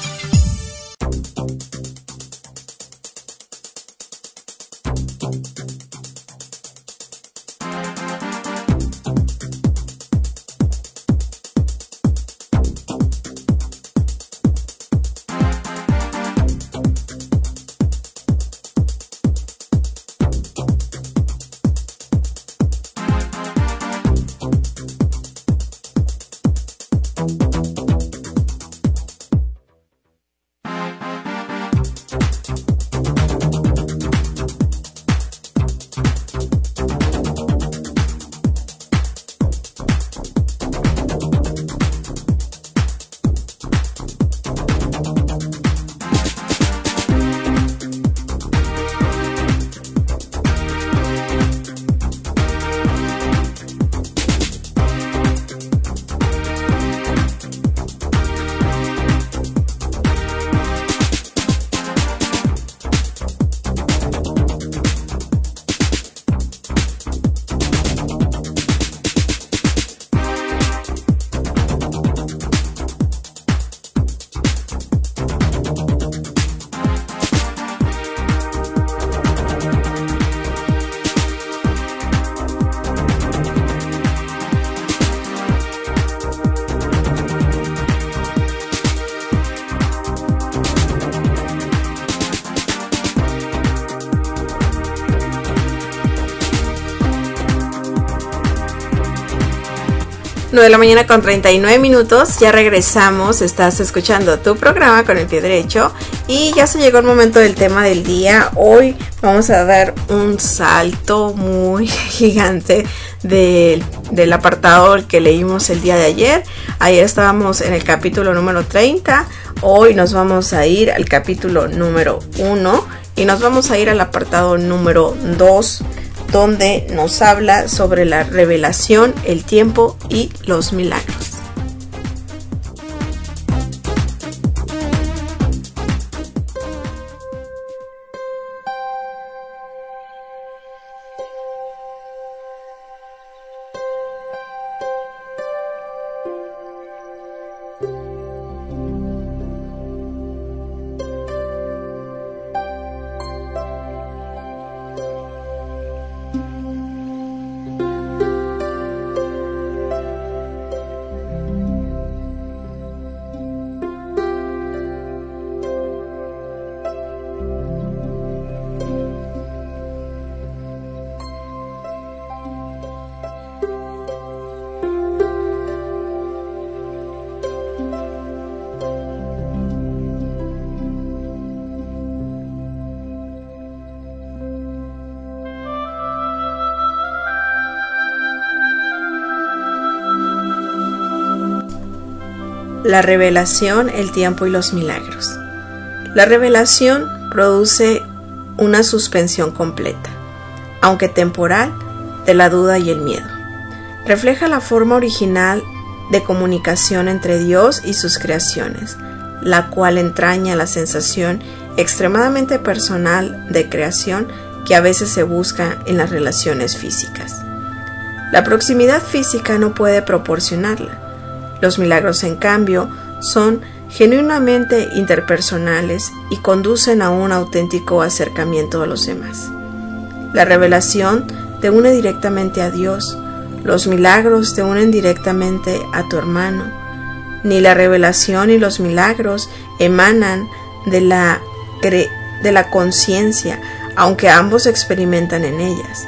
nueve de la mañana con treinta y nueve minutos, ya regresamos, estás escuchando tu programa con el pie derecho y ya se llegó el momento del tema del día. Hoy vamos a dar un salto muy gigante de, del apartado que leímos el día de ayer. Ayer estábamos en el capítulo número treinta, hoy nos vamos a ir al capítulo número uno y nos vamos a ir al apartado número dos, donde nos habla sobre la revelación, el tiempo y los milagros. La revelación, el tiempo y los milagros. La revelación produce una suspensión completa, aunque temporal, de la duda y el miedo. Refleja la forma original de comunicación entre Dios y sus creaciones, la cual entraña la sensación extremadamente personal de creación que a veces se busca en las relaciones físicas. La proximidad física no puede proporcionarla. Los milagros, en cambio, son genuinamente interpersonales y conducen a un auténtico acercamiento a los demás. La revelación te une directamente a Dios. Los milagros te unen directamente a tu hermano. Ni la revelación ni los milagros emanan de la, cre- de la conciencia, aunque ambos experimentan en ellas.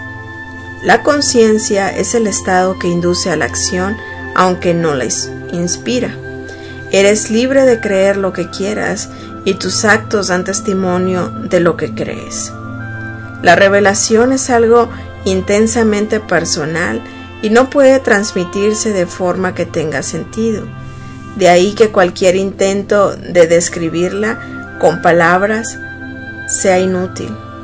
La conciencia es el estado que induce a la acción, aunque no la inspira. Eres libre de creer lo que quieras y tus actos dan testimonio de lo que crees. La revelación es algo intensamente personal y no puede transmitirse de forma que tenga sentido. De ahí que cualquier intento de describirla con palabras sea inútil.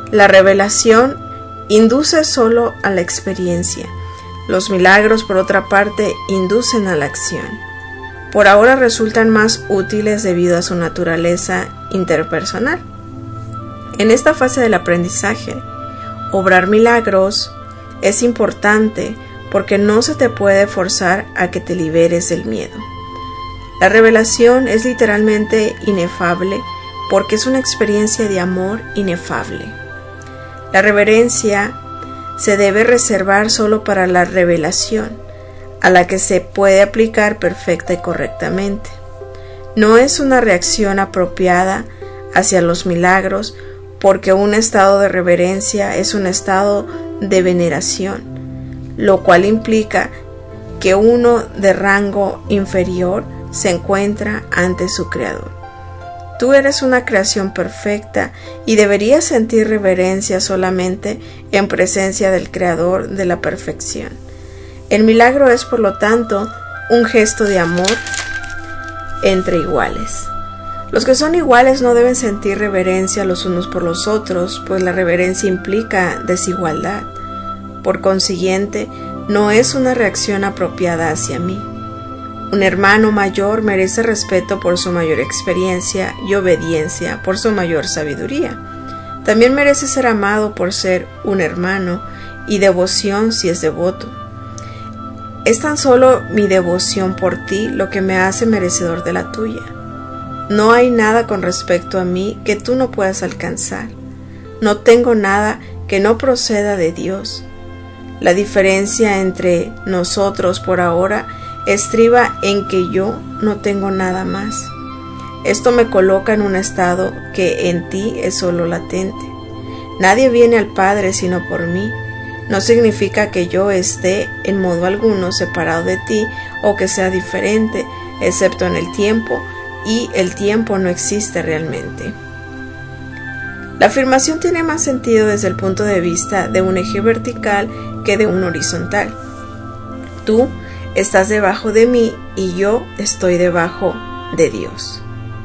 La revelación induce solo a la experiencia. Los milagros, por otra parte, inducen a la acción. Por ahora resultan más útiles debido a su naturaleza interpersonal. En esta fase del aprendizaje, obrar milagros es importante porque no se te puede forzar a que te liberes del miedo. La revelación es literalmente inefable porque es una experiencia de amor inefable. La reverencia se debe reservar solo para la revelación, a la que se puede aplicar perfecta y correctamente. No es una reacción apropiada hacia los milagros, porque un estado de reverencia es un estado de veneración, lo cual implica que uno de rango inferior se encuentra ante su creador. Tú eres una creación perfecta y deberías sentir reverencia solamente en presencia del creador de la perfección. El milagro es, por lo tanto, un gesto de amor entre iguales. Los que son iguales no deben sentir reverencia los unos por los otros, pues la reverencia implica desigualdad. Por consiguiente, no es una reacción apropiada hacia mí. Un hermano mayor merece respeto por su mayor experiencia y obediencia por su mayor sabiduría. También merece ser amado por ser un hermano y devoción si es devoto. Es tan solo mi devoción por ti lo que me hace merecedor de la tuya. No hay nada con respecto a mí que tú no puedas alcanzar. No tengo nada que no proceda de Dios. La diferencia entre nosotros por ahora estriba en que yo no tengo nada más. Esto me coloca en un estado que en ti es solo latente. Nadie viene al Padre sino por mí. No significa que yo esté en modo alguno separado de ti o que sea diferente, excepto en el tiempo, y el tiempo no existe realmente. La afirmación tiene más sentido desde el punto de vista de un eje vertical que de un horizontal. Tú estás debajo de mí y yo estoy debajo de Dios.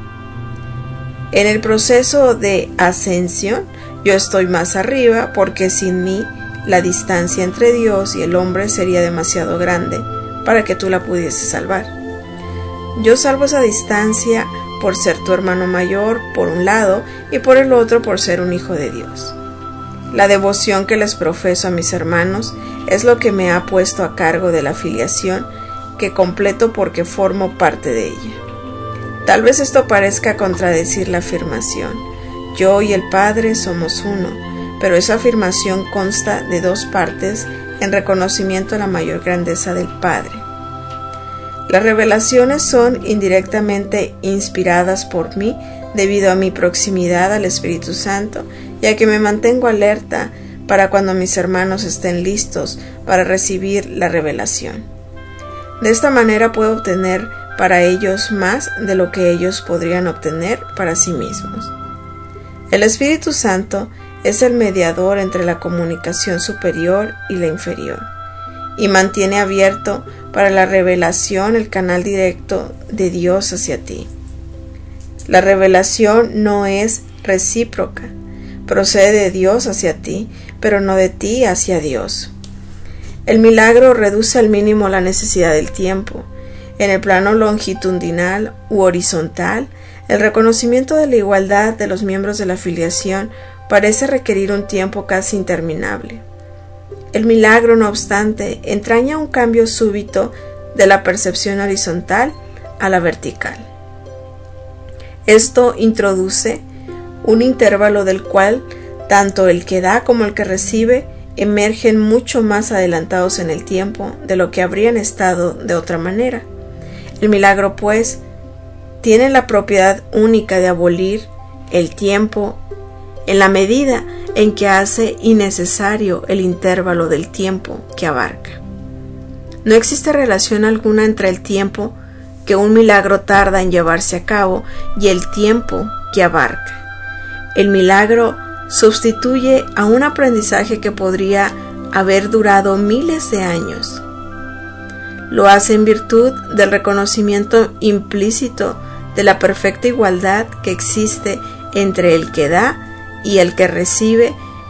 En el proceso de ascensión, yo estoy más arriba porque sin mí la distancia entre Dios y el hombre sería demasiado grande para que tú la pudieses salvar. Yo salvo esa distancia por ser tu hermano mayor por un lado y por el otro por ser un hijo de Dios. La devoción que les profeso a mis hermanos es lo que me ha puesto a cargo de la filiación que completo porque formo parte de ella. Tal vez esto parezca contradecir la afirmación. Yo y el Padre somos uno, pero esa afirmación consta de dos partes en reconocimiento a la mayor grandeza del Padre. Las revelaciones son indirectamente inspiradas por mí debido a mi proximidad al Espíritu Santo, ya que me mantengo alerta para cuando mis hermanos estén listos para recibir la revelación. De esta manera puedo obtener para ellos más de lo que ellos podrían obtener para sí mismos. El Espíritu Santo es el mediador entre la comunicación superior y la inferior, y mantiene abierto para la revelación el canal directo de Dios hacia ti. La revelación no es recíproca, procede de Dios hacia ti, pero no de ti hacia Dios. El milagro reduce al mínimo la necesidad del tiempo. En el plano longitudinal u horizontal, el reconocimiento de la igualdad de los miembros de la filiación parece requerir un tiempo casi interminable. El milagro, no obstante, entraña un cambio súbito de la percepción horizontal a la vertical. Esto introduce un intervalo del cual tanto el que da como el que recibe emergen mucho más adelantados en el tiempo de lo que habrían estado de otra manera. El milagro, pues, tiene la propiedad única de abolir el tiempo en la medida en que hace innecesario el intervalo del tiempo que abarca. No existe relación alguna entre el tiempo que un milagro tarda en llevarse a cabo y el tiempo que abarca. El milagro sustituye a un aprendizaje que podría haber durado miles de años. Lo hace en virtud del reconocimiento implícito de la perfecta igualdad que existe entre el que da y el que recibe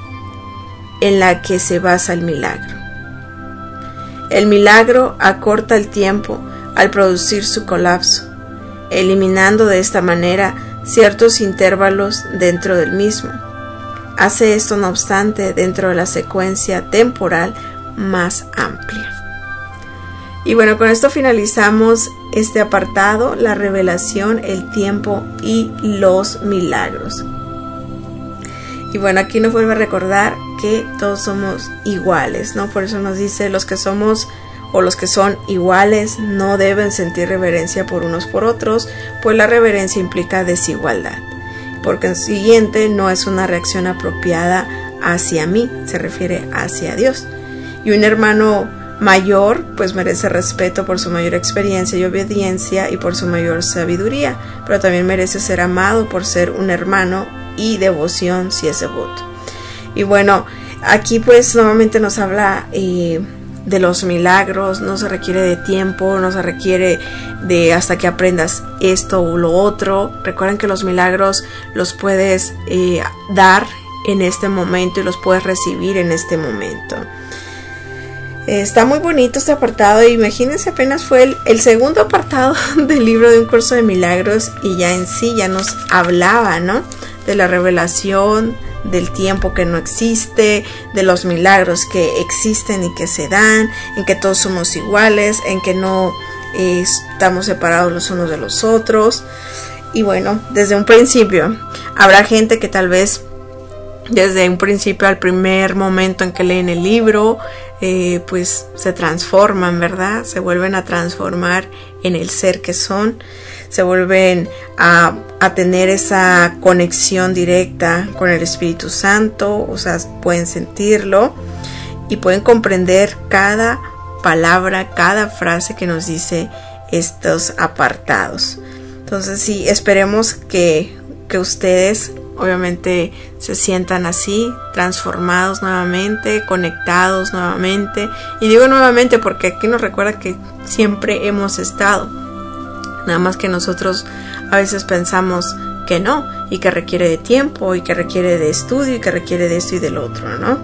en la que se basa el milagro. El milagro acorta el tiempo al producir su colapso, eliminando de esta manera ciertos intervalos dentro del mismo. Hace esto, no obstante, dentro de la secuencia temporal más amplia. Y bueno, con esto finalizamos este apartado, la revelación, el tiempo y los milagros. Y bueno, aquí nos vuelve a recordar que todos somos iguales, ¿no? Por eso nos dice, los que somos o los que son iguales no deben sentir reverencia por unos por otros, pues la reverencia implica desigualdad. Porque en siguiente no es una reacción apropiada hacia mí, se refiere hacia Dios. Y un hermano mayor pues merece respeto por su mayor experiencia y obediencia y por su mayor sabiduría, pero también merece ser amado por ser un hermano y devoción si es devoto. Y bueno, aquí pues nuevamente nos habla eh, de los milagros. No se requiere de tiempo, no se requiere de hasta que aprendas esto o lo otro. Recuerden que los milagros los puedes eh, dar en este momento y los puedes recibir en este momento. Está muy bonito este apartado. Imagínense, apenas fue el, el segundo apartado del libro de Un Curso de Milagros y ya en sí ya nos hablaba, ¿no?, de la revelación, del tiempo que no existe, de los milagros que existen y que se dan, en que todos somos iguales, en que no eh, estamos separados los unos de los otros. Y bueno, desde un principio habrá gente que tal vez desde un principio al primer momento en que leen el libro eh, pues se transforman, ¿verdad? Se vuelven a transformar en el ser que son, se vuelven a, a tener esa conexión directa con el Espíritu Santo, o sea, pueden sentirlo y pueden comprender cada palabra, cada frase que nos dice estos apartados. Entonces sí, esperemos que, que ustedes obviamente se sientan así, transformados nuevamente, conectados nuevamente. Y digo nuevamente porque aquí nos recuerda que siempre hemos estado, nada más que nosotros a veces pensamos que no, y que requiere de tiempo, y que requiere de estudio, y que requiere de esto y del otro, ¿no?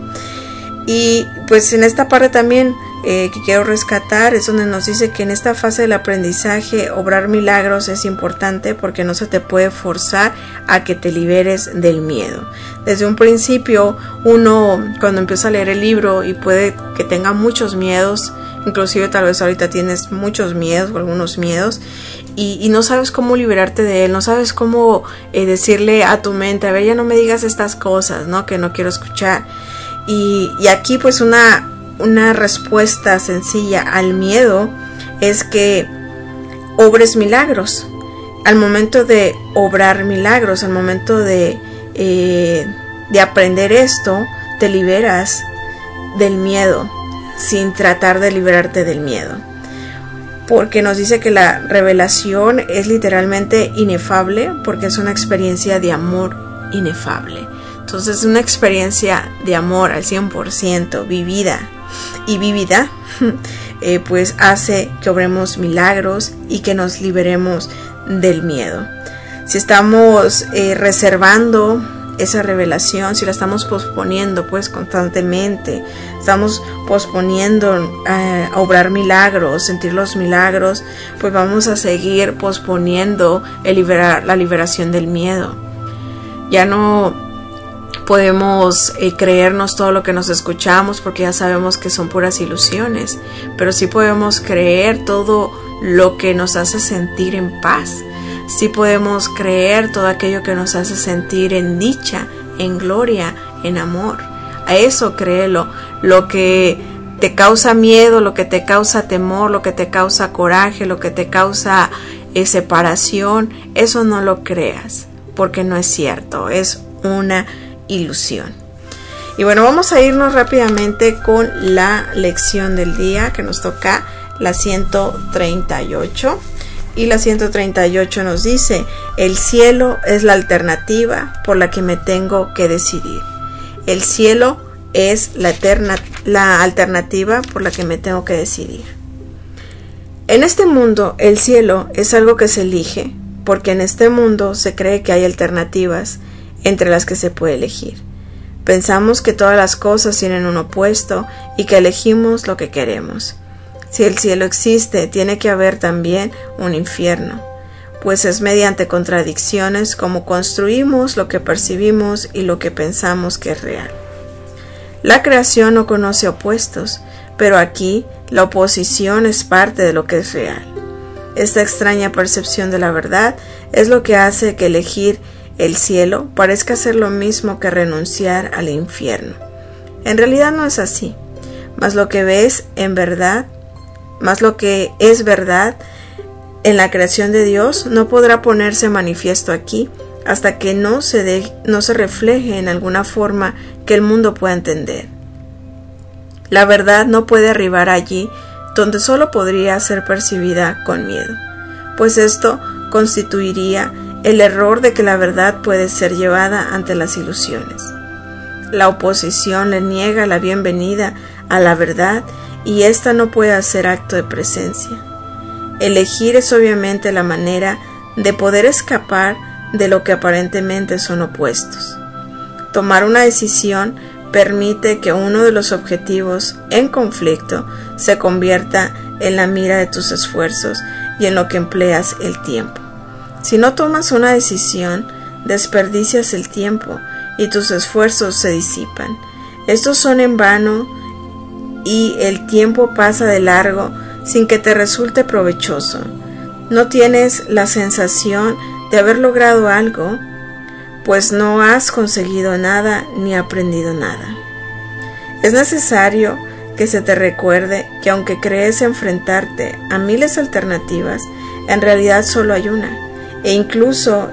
Y pues en esta parte también eh, que quiero rescatar es donde nos dice que en esta fase del aprendizaje obrar milagros es importante porque no se te puede forzar a que te liberes del miedo. Desde un principio uno cuando empieza a leer el libro y puede que tenga muchos miedos, inclusive tal vez ahorita tienes muchos miedos o algunos miedos y, y no sabes cómo liberarte de él, no sabes cómo eh, decirle a tu mente, a ver, ya no me digas estas cosas, ¿no?, que no quiero escuchar. Y, y aquí pues una, una respuesta sencilla al miedo es que obres milagros. Al momento de obrar milagros, al momento de, eh, de aprender esto, te liberas del miedo sin tratar de liberarte del miedo. Porque nos dice que la revelación es literalmente inefable porque es una experiencia de amor inefable. Entonces una experiencia de amor al cien por ciento vivida y vivida eh, pues hace que obremos milagros y que nos liberemos del miedo. Si estamos eh, reservando esa revelación, si la estamos posponiendo pues constantemente, estamos posponiendo eh, a obrar milagros, sentir los milagros, pues vamos a seguir posponiendo el liberar, la liberación del miedo. Ya no podemos eh, creernos todo lo que nos escuchamos porque ya sabemos que son puras ilusiones, pero sí podemos creer todo lo que nos hace sentir en paz, sí podemos creer todo aquello que nos hace sentir en dicha, en gloria, en amor. A eso créelo. Lo que te causa miedo, lo que te causa temor, lo que te causa coraje, lo que te causa eh, separación, eso no lo creas porque no es cierto, es una ilusión. Y bueno, vamos a irnos rápidamente con la lección del día que nos toca la ciento treinta y ocho. Y la ciento treinta y ocho nos dice: el cielo es la alternativa por la que me tengo que decidir. El cielo es la, eterna, la alternativa por la que me tengo que decidir. En este mundo, el cielo es algo que se elige porque en este mundo se cree que hay alternativas entre las que se puede elegir. Pensamos que todas las cosas tienen un opuesto y que elegimos lo que queremos. Si el cielo existe, tiene que haber también un infierno, pues es mediante contradicciones como construimos lo que percibimos y lo que pensamos que es real. La creación no conoce opuestos, pero aquí la oposición es parte de lo que es real. Esta extraña percepción de la verdad es lo que hace que elegir el cielo parezca ser lo mismo que renunciar al infierno. En realidad no es así, mas lo que ves en verdad, mas lo que es verdad en la creación de Dios no podrá ponerse manifiesto aquí hasta que no se, de, no se refleje en alguna forma que el mundo pueda entender. La verdad no puede arribar allí donde solo podría ser percibida con miedo, pues esto constituiría el error de que la verdad puede ser llevada ante las ilusiones. La oposición le niega la bienvenida a la verdad y ésta no puede hacer acto de presencia. Elegir es obviamente la manera de poder escapar de lo que aparentemente son opuestos. Tomar una decisión permite que uno de los objetivos en conflicto se convierta en la mira de tus esfuerzos y en lo que empleas el tiempo. Si no tomas una decisión, desperdicias el tiempo y tus esfuerzos se disipan. Estos son en vano y el tiempo pasa de largo sin que te resulte provechoso. No tienes la sensación de haber logrado algo, pues no has conseguido nada ni aprendido nada. Es necesario que se te recuerde que aunque crees enfrentarte a miles de alternativas, en realidad solo hay una, e incluso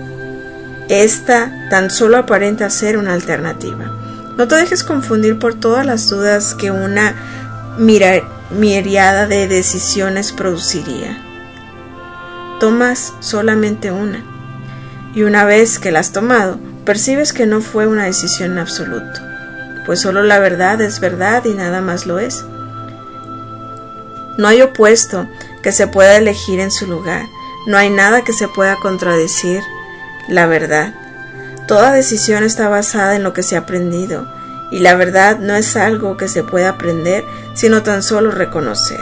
esta tan solo aparenta ser una alternativa. No te dejes confundir por todas las dudas que una mira, miriada de decisiones produciría. Tomas solamente una, y una vez que la has tomado, percibes que no fue una decisión en absoluto, pues solo la verdad es verdad y nada más lo es. No hay opuesto que se pueda elegir en su lugar, no hay nada que se pueda contradecir la verdad. Toda decisión está basada en lo que se ha aprendido, y la verdad no es algo que se pueda aprender, sino tan solo reconocer.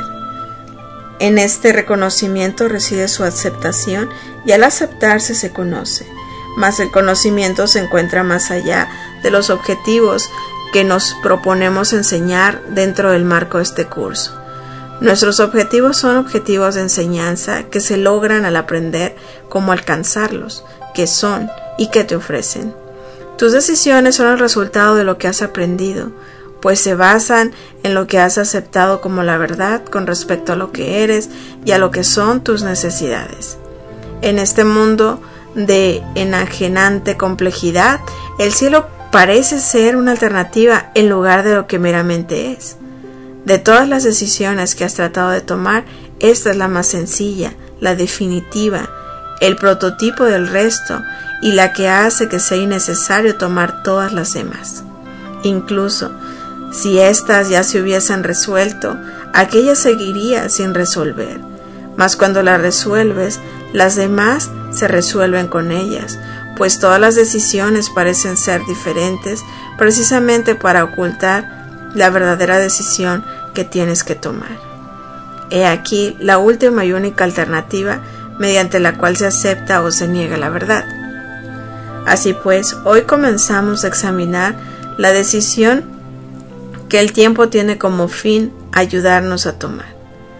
En este reconocimiento reside su aceptación, y al aceptarse se conoce, mas el conocimiento se encuentra más allá de los objetivos que nos proponemos enseñar dentro del marco de este curso. Nuestros objetivos son objetivos de enseñanza que se logran al aprender cómo alcanzarlos, qué son y qué te ofrecen. Tus decisiones son el resultado de lo que has aprendido, pues se basan en lo que has aceptado como la verdad con respecto a lo que eres y a lo que son tus necesidades. En este mundo de enajenante complejidad, el cielo parece ser una alternativa en lugar de lo que meramente es. De todas las decisiones que has tratado de tomar, esta es la más sencilla, la definitiva, el prototipo del resto y la que hace que sea innecesario tomar todas las demás. Incluso si éstas ya se hubiesen resuelto, aquella seguiría sin resolver, mas cuando las resuelves, las demás se resuelven con ellas, pues todas las decisiones parecen ser diferentes precisamente para ocultar la verdadera decisión que tienes que tomar. He aquí la última y única alternativa mediante la cual se acepta o se niega la verdad. Así pues, hoy comenzamos a examinar la decisión que el tiempo tiene como fin ayudarnos a tomar.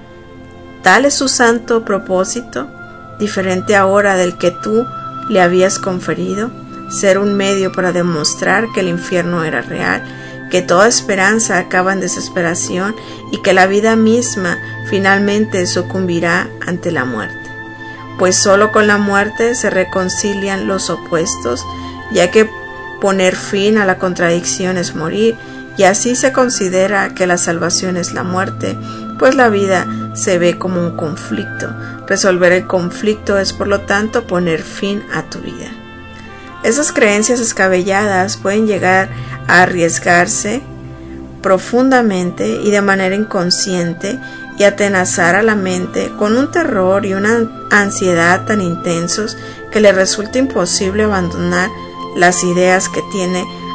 Tal es su santo propósito, diferente ahora del que tú le habías conferido, ser un medio para demostrar que el infierno era real, que toda esperanza acaba en desesperación y que la vida misma finalmente sucumbirá ante la muerte. Pues solo con la muerte se reconcilian los opuestos, ya que poner fin a la contradicción es morir, y así se considera que la salvación es la muerte, pues la vida se ve como un conflicto. Resolver el conflicto es, por lo tanto, poner fin a tu vida. Esas creencias escabelladas pueden llegar a arriesgarse profundamente y de manera inconsciente y atenazar a la mente con un terror y una ansiedad tan intensos que le resulta imposible abandonar las ideas que tiene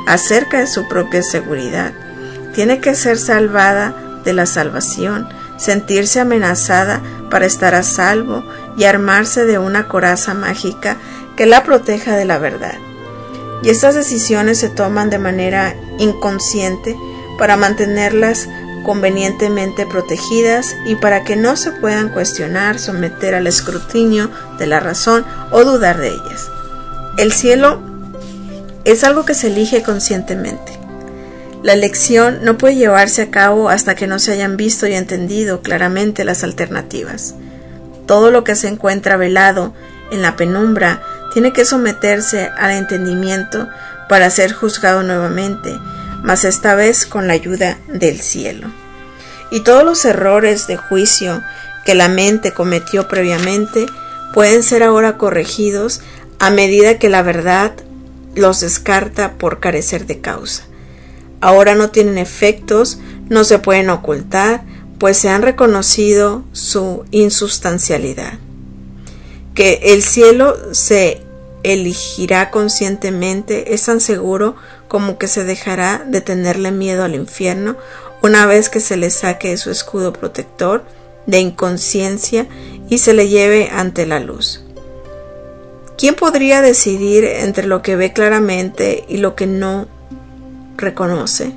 acerca de su propia seguridad. Tiene que ser salvada de la salvación, sentirse amenazada para estar a salvo y armarse de una coraza mágica que la proteja de la verdad. Y estas decisiones se toman de manera inconsciente para mantenerlas convenientemente protegidas y para que no se puedan cuestionar, someter al escrutinio de la razón o dudar de ellas. El cielo es algo que se elige conscientemente. La elección no puede llevarse a cabo hasta que no se hayan visto y entendido claramente las alternativas. Todo lo que se encuentra velado en la penumbra tiene que someterse al entendimiento para ser juzgado nuevamente, mas esta vez con la ayuda del cielo. Y todos los errores de juicio que la mente cometió previamente pueden ser ahora corregidos a medida que la verdad los descarta por carecer de causa. Ahora no tienen efectos, no se pueden ocultar, pues se han reconocido su insustancialidad. Que el cielo se elegirá conscientemente es tan seguro como que se dejará de tenerle miedo al infierno una vez que se le saque de su escudo protector de inconsciencia y se le lleve ante la luz. ¿Quién podría decidir entre lo que ve claramente y lo que no reconoce?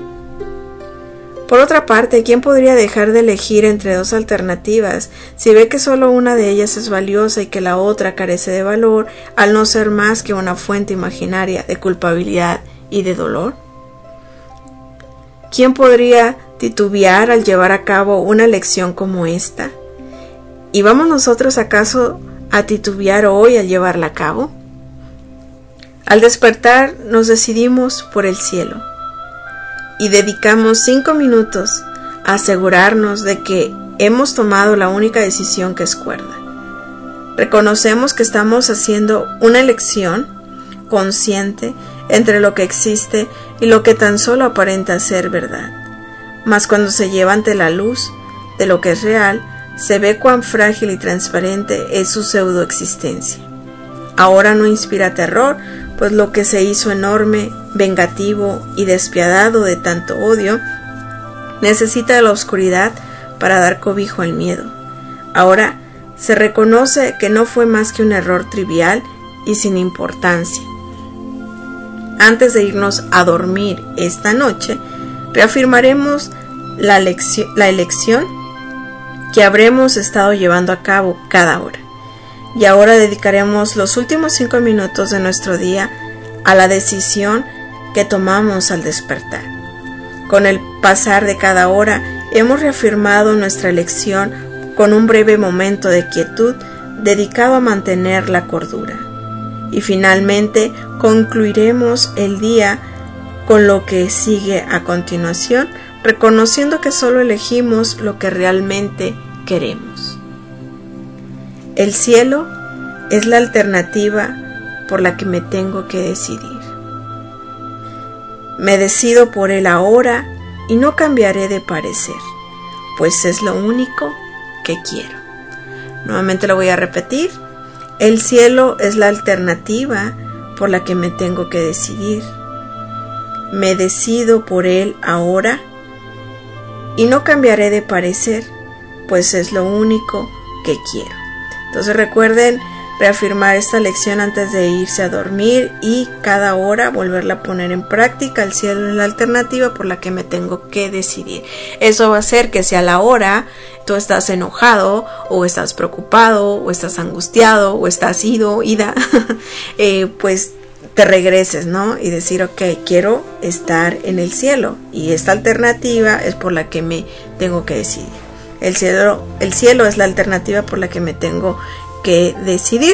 Por otra parte, ¿quién podría dejar de elegir entre dos alternativas si ve que solo una de ellas es valiosa y que la otra carece de valor al no ser más que una fuente imaginaria de culpabilidad y de dolor? ¿Quién podría titubear al llevar a cabo una elección como esta? ¿Y vamos nosotros acaso a titubear hoy al llevarla a cabo? Al despertar nos decidimos por el cielo y dedicamos cinco minutos a asegurarnos de que hemos tomado la única decisión que es cuerda. Reconocemos que estamos haciendo una elección consciente entre lo que existe y lo que tan solo aparenta ser verdad. Mas cuando se lleva ante la luz de lo que es real, se ve cuán frágil y transparente es su pseudoexistencia. Ahora no inspira terror, pues lo que se hizo enorme, vengativo y despiadado de tanto odio, necesita de la oscuridad para dar cobijo al miedo. Ahora se reconoce que no fue más que un error trivial y sin importancia. Antes de irnos a dormir esta noche, reafirmaremos la, lección, la elección que habremos estado llevando a cabo cada hora. Y ahora dedicaremos los últimos cinco minutos de nuestro día a la decisión que tomamos al despertar. Con el pasar de cada hora, hemos reafirmado nuestra elección con un breve momento de quietud dedicado a mantener la cordura. Y finalmente concluiremos el día con lo que sigue a continuación, reconociendo que solo elegimos lo que realmente queremos. El cielo es la alternativa por la que me tengo que decidir. Me decido por él ahora y no cambiaré de parecer, pues es lo único que quiero. Nuevamente lo voy a repetir. El cielo es la alternativa por la que me tengo que decidir. Me decido por él ahora y no cambiaré de parecer, pues es lo único que quiero. Entonces recuerden reafirmar esta lección antes de irse a dormir y cada hora volverla a poner en práctica. El cielo es la alternativa por la que me tengo que decidir. Eso va a hacer que si a la hora tú estás enojado o estás preocupado o estás angustiado o estás ido, ida, eh, pues te regreses, ¿no? Y decir, ok, quiero estar en el cielo y esta alternativa es por la que me tengo que decidir. El cielo, el cielo es la alternativa por la que me tengo que decidir.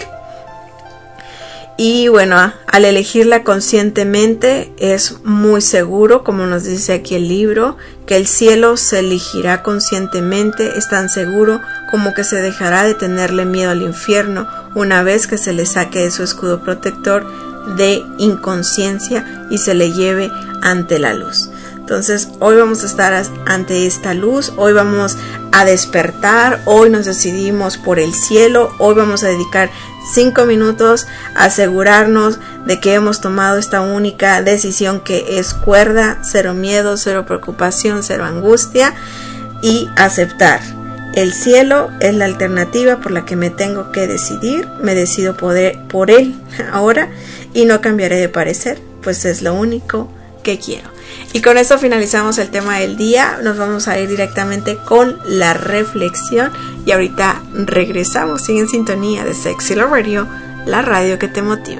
Y bueno, al elegirla conscientemente es muy seguro, como nos dice aquí el libro, que el cielo se elegirá conscientemente. Es tan seguro como que se dejará de tenerle miedo al infierno una vez que se le saque de su escudo protector de inconsciencia y se le lleve ante la luz. Entonces hoy vamos a estar ante esta luz, hoy vamos a despertar, hoy nos decidimos por el cielo, hoy vamos a dedicar cinco minutos, asegurarnos de que hemos tomado esta única decisión que es cuerda, cero miedo, cero preocupación, cero angustia y aceptar. El cielo es la alternativa por la que me tengo que decidir, me decido poder, por él ahora y no cambiaré de parecer, pues es lo único que quiero. Y con esto finalizamos el tema del día, nos vamos a ir directamente con la reflexión y ahorita regresamos, sigue en sintonía de Sexy Love Radio, la radio que te motiva.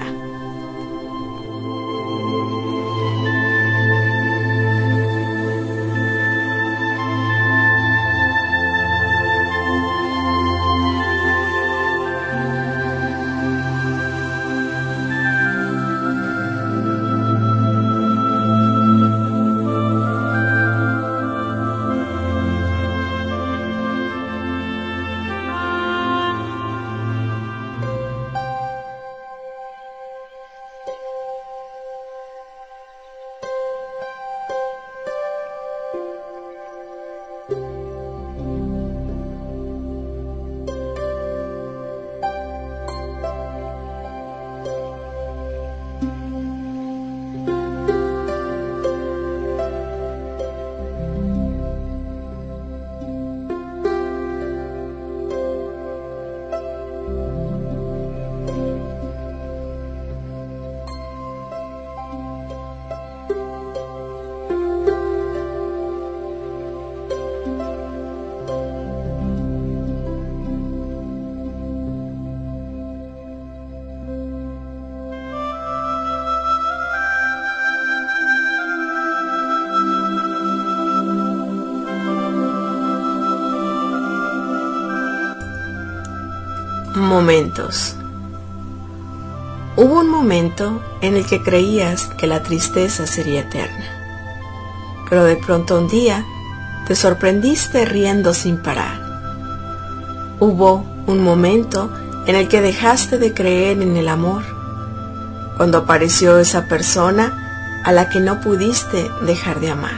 Momentos. Hubo un momento en el que creías que la tristeza sería eterna, pero de pronto un día te sorprendiste riendo sin parar. Hubo un momento en el que dejaste de creer en el amor, cuando apareció esa persona a la que no pudiste dejar de amar.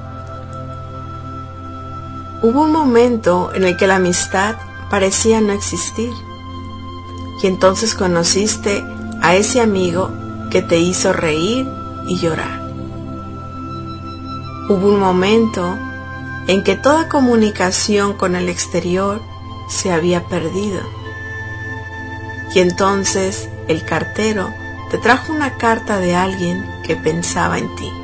Hubo un momento en el que la amistad parecía no existir, y entonces conociste a ese amigo que te hizo reír y llorar. Hubo un momento en que toda comunicación con el exterior se había perdido, y entonces el cartero te trajo una carta de alguien que pensaba en ti.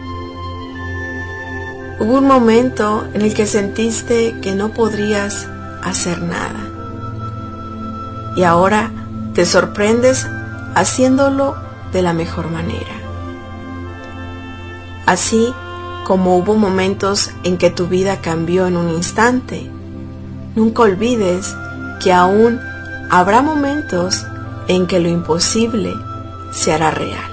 Hubo un momento en el que sentiste que no podrías hacer nada, y ahora te sorprendes haciéndolo de la mejor manera. Así como hubo momentos en que tu vida cambió en un instante, nunca olvides que aún habrá momentos en que lo imposible se hará real.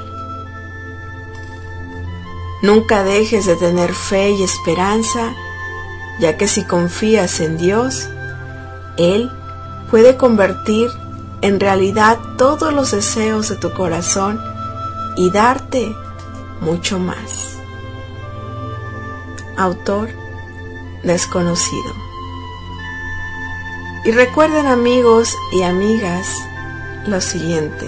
Nunca dejes de tener fe y esperanza, ya que si confías en Dios, Él puede convertir en realidad todos los deseos de tu corazón y darte mucho más. Autor desconocido. Y recuerden, amigos y amigas, lo siguiente: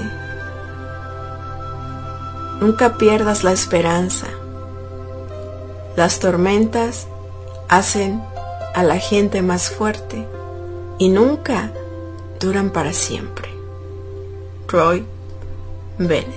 nunca pierdas la esperanza. Las tormentas hacen a la gente más fuerte y nunca duran para siempre. Roy Bennett.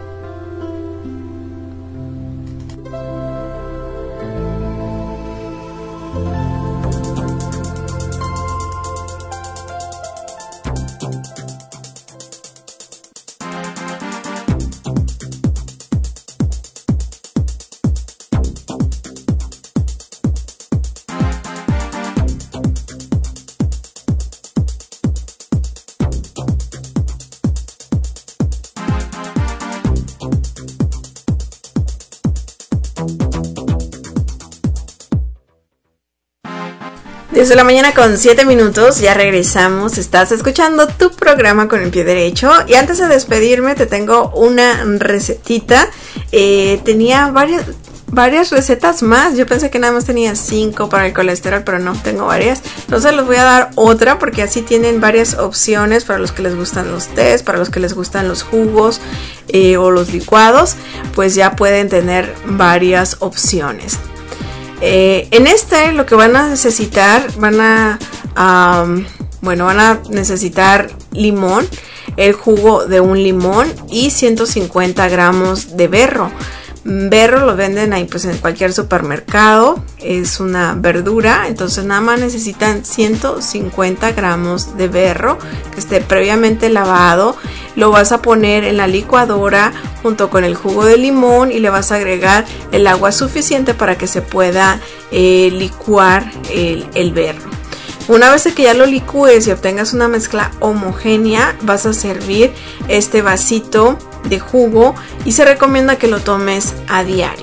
Desde la mañana con siete minutos, ya regresamos. Estás escuchando tu programa Con el Pie Derecho. Y antes de despedirme te tengo una recetita. Eh, tenía varias, varias recetas más. Yo pensé que nada más tenía cinco para el colesterol, pero no, tengo varias. Entonces les voy a dar otra porque así tienen varias opciones para los que les gustan los tés, para los que les gustan los jugos eh, o los licuados, pues ya pueden tener varias opciones. Eh, en este lo que van a necesitar, van a, um, bueno, van a necesitar limón, el jugo de un limón y ciento cincuenta gramos de berro. Berro lo venden ahí pues en cualquier supermercado, es una verdura, entonces nada más necesitan ciento cincuenta gramos de berro que esté previamente lavado. Lo vas a poner en la licuadora junto con el jugo de limón y le vas a agregar el agua suficiente para que se pueda eh, licuar el, el berro. Una vez que ya lo licúes y obtengas una mezcla homogénea, vas a servir este vasito de jugo y se recomienda que lo tomes a diario.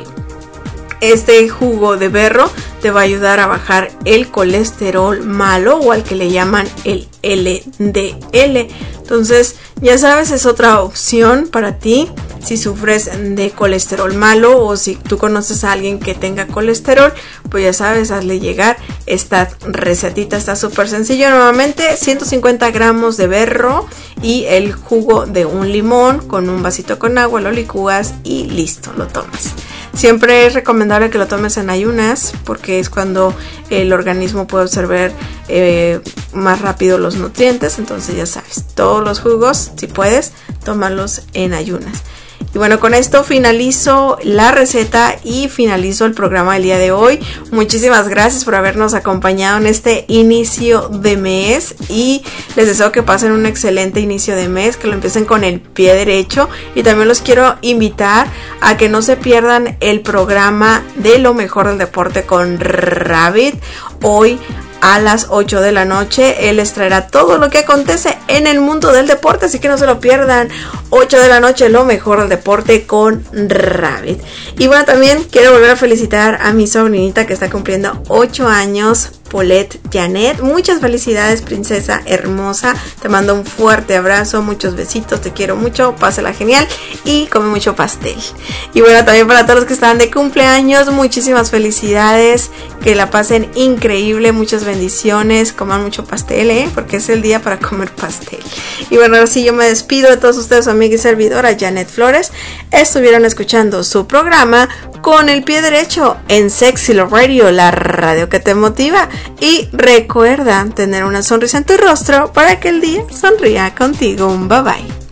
Este jugo de berro te va a ayudar a bajar el colesterol malo o al que le llaman el L D L. Entonces, ya sabes, es otra opción para ti si sufres de colesterol malo o si tú conoces a alguien que tenga colesterol, pues ya sabes, hazle llegar esta recetita, está súper sencillo. Nuevamente, ciento cincuenta gramos de berro y el jugo de un limón con un vasito con agua, lo licúas y listo, lo tomas. Siempre es recomendable que lo tomes en ayunas porque es cuando el organismo puede absorber eh, más rápido los nutrientes. Entonces ya sabes, todos los jugos, si puedes, tómalos en ayunas. Y bueno, con esto finalizo la receta y finalizo el programa del día de hoy. Muchísimas gracias por habernos acompañado en este inicio de mes y les deseo que pasen un excelente inicio de mes, que lo empiecen con el pie derecho, y también los quiero invitar a que no se pierdan el programa de lo mejor del deporte con Rabbit hoy a las ocho de la noche. Él les traerá todo lo que acontece en el mundo del deporte, así que no se lo pierdan. ocho de la noche, lo mejor del deporte con Rabbit. Y bueno, también quiero volver a felicitar a mi sobrinita que está cumpliendo ocho años, Paulette Janet. Muchas felicidades, princesa hermosa. Te mando un fuerte abrazo, muchos besitos, te quiero mucho, pásala genial y come mucho pastel. Y bueno, también para todos los que están de cumpleaños, muchísimas felicidades, que la pasen increíble, muchas bendiciones, coman mucho pastel, ¿eh? Porque es el día para comer pastel. Y bueno, ahora sí yo me despido de todos ustedes, su amiga y servidora Janet Flores. Estuvieron escuchando su programa Con el Pie Derecho en Sexy Love Radio, la radio que te motiva. Y recuerda tener una sonrisa en tu rostro para que el día sonría contigo. Un bye bye.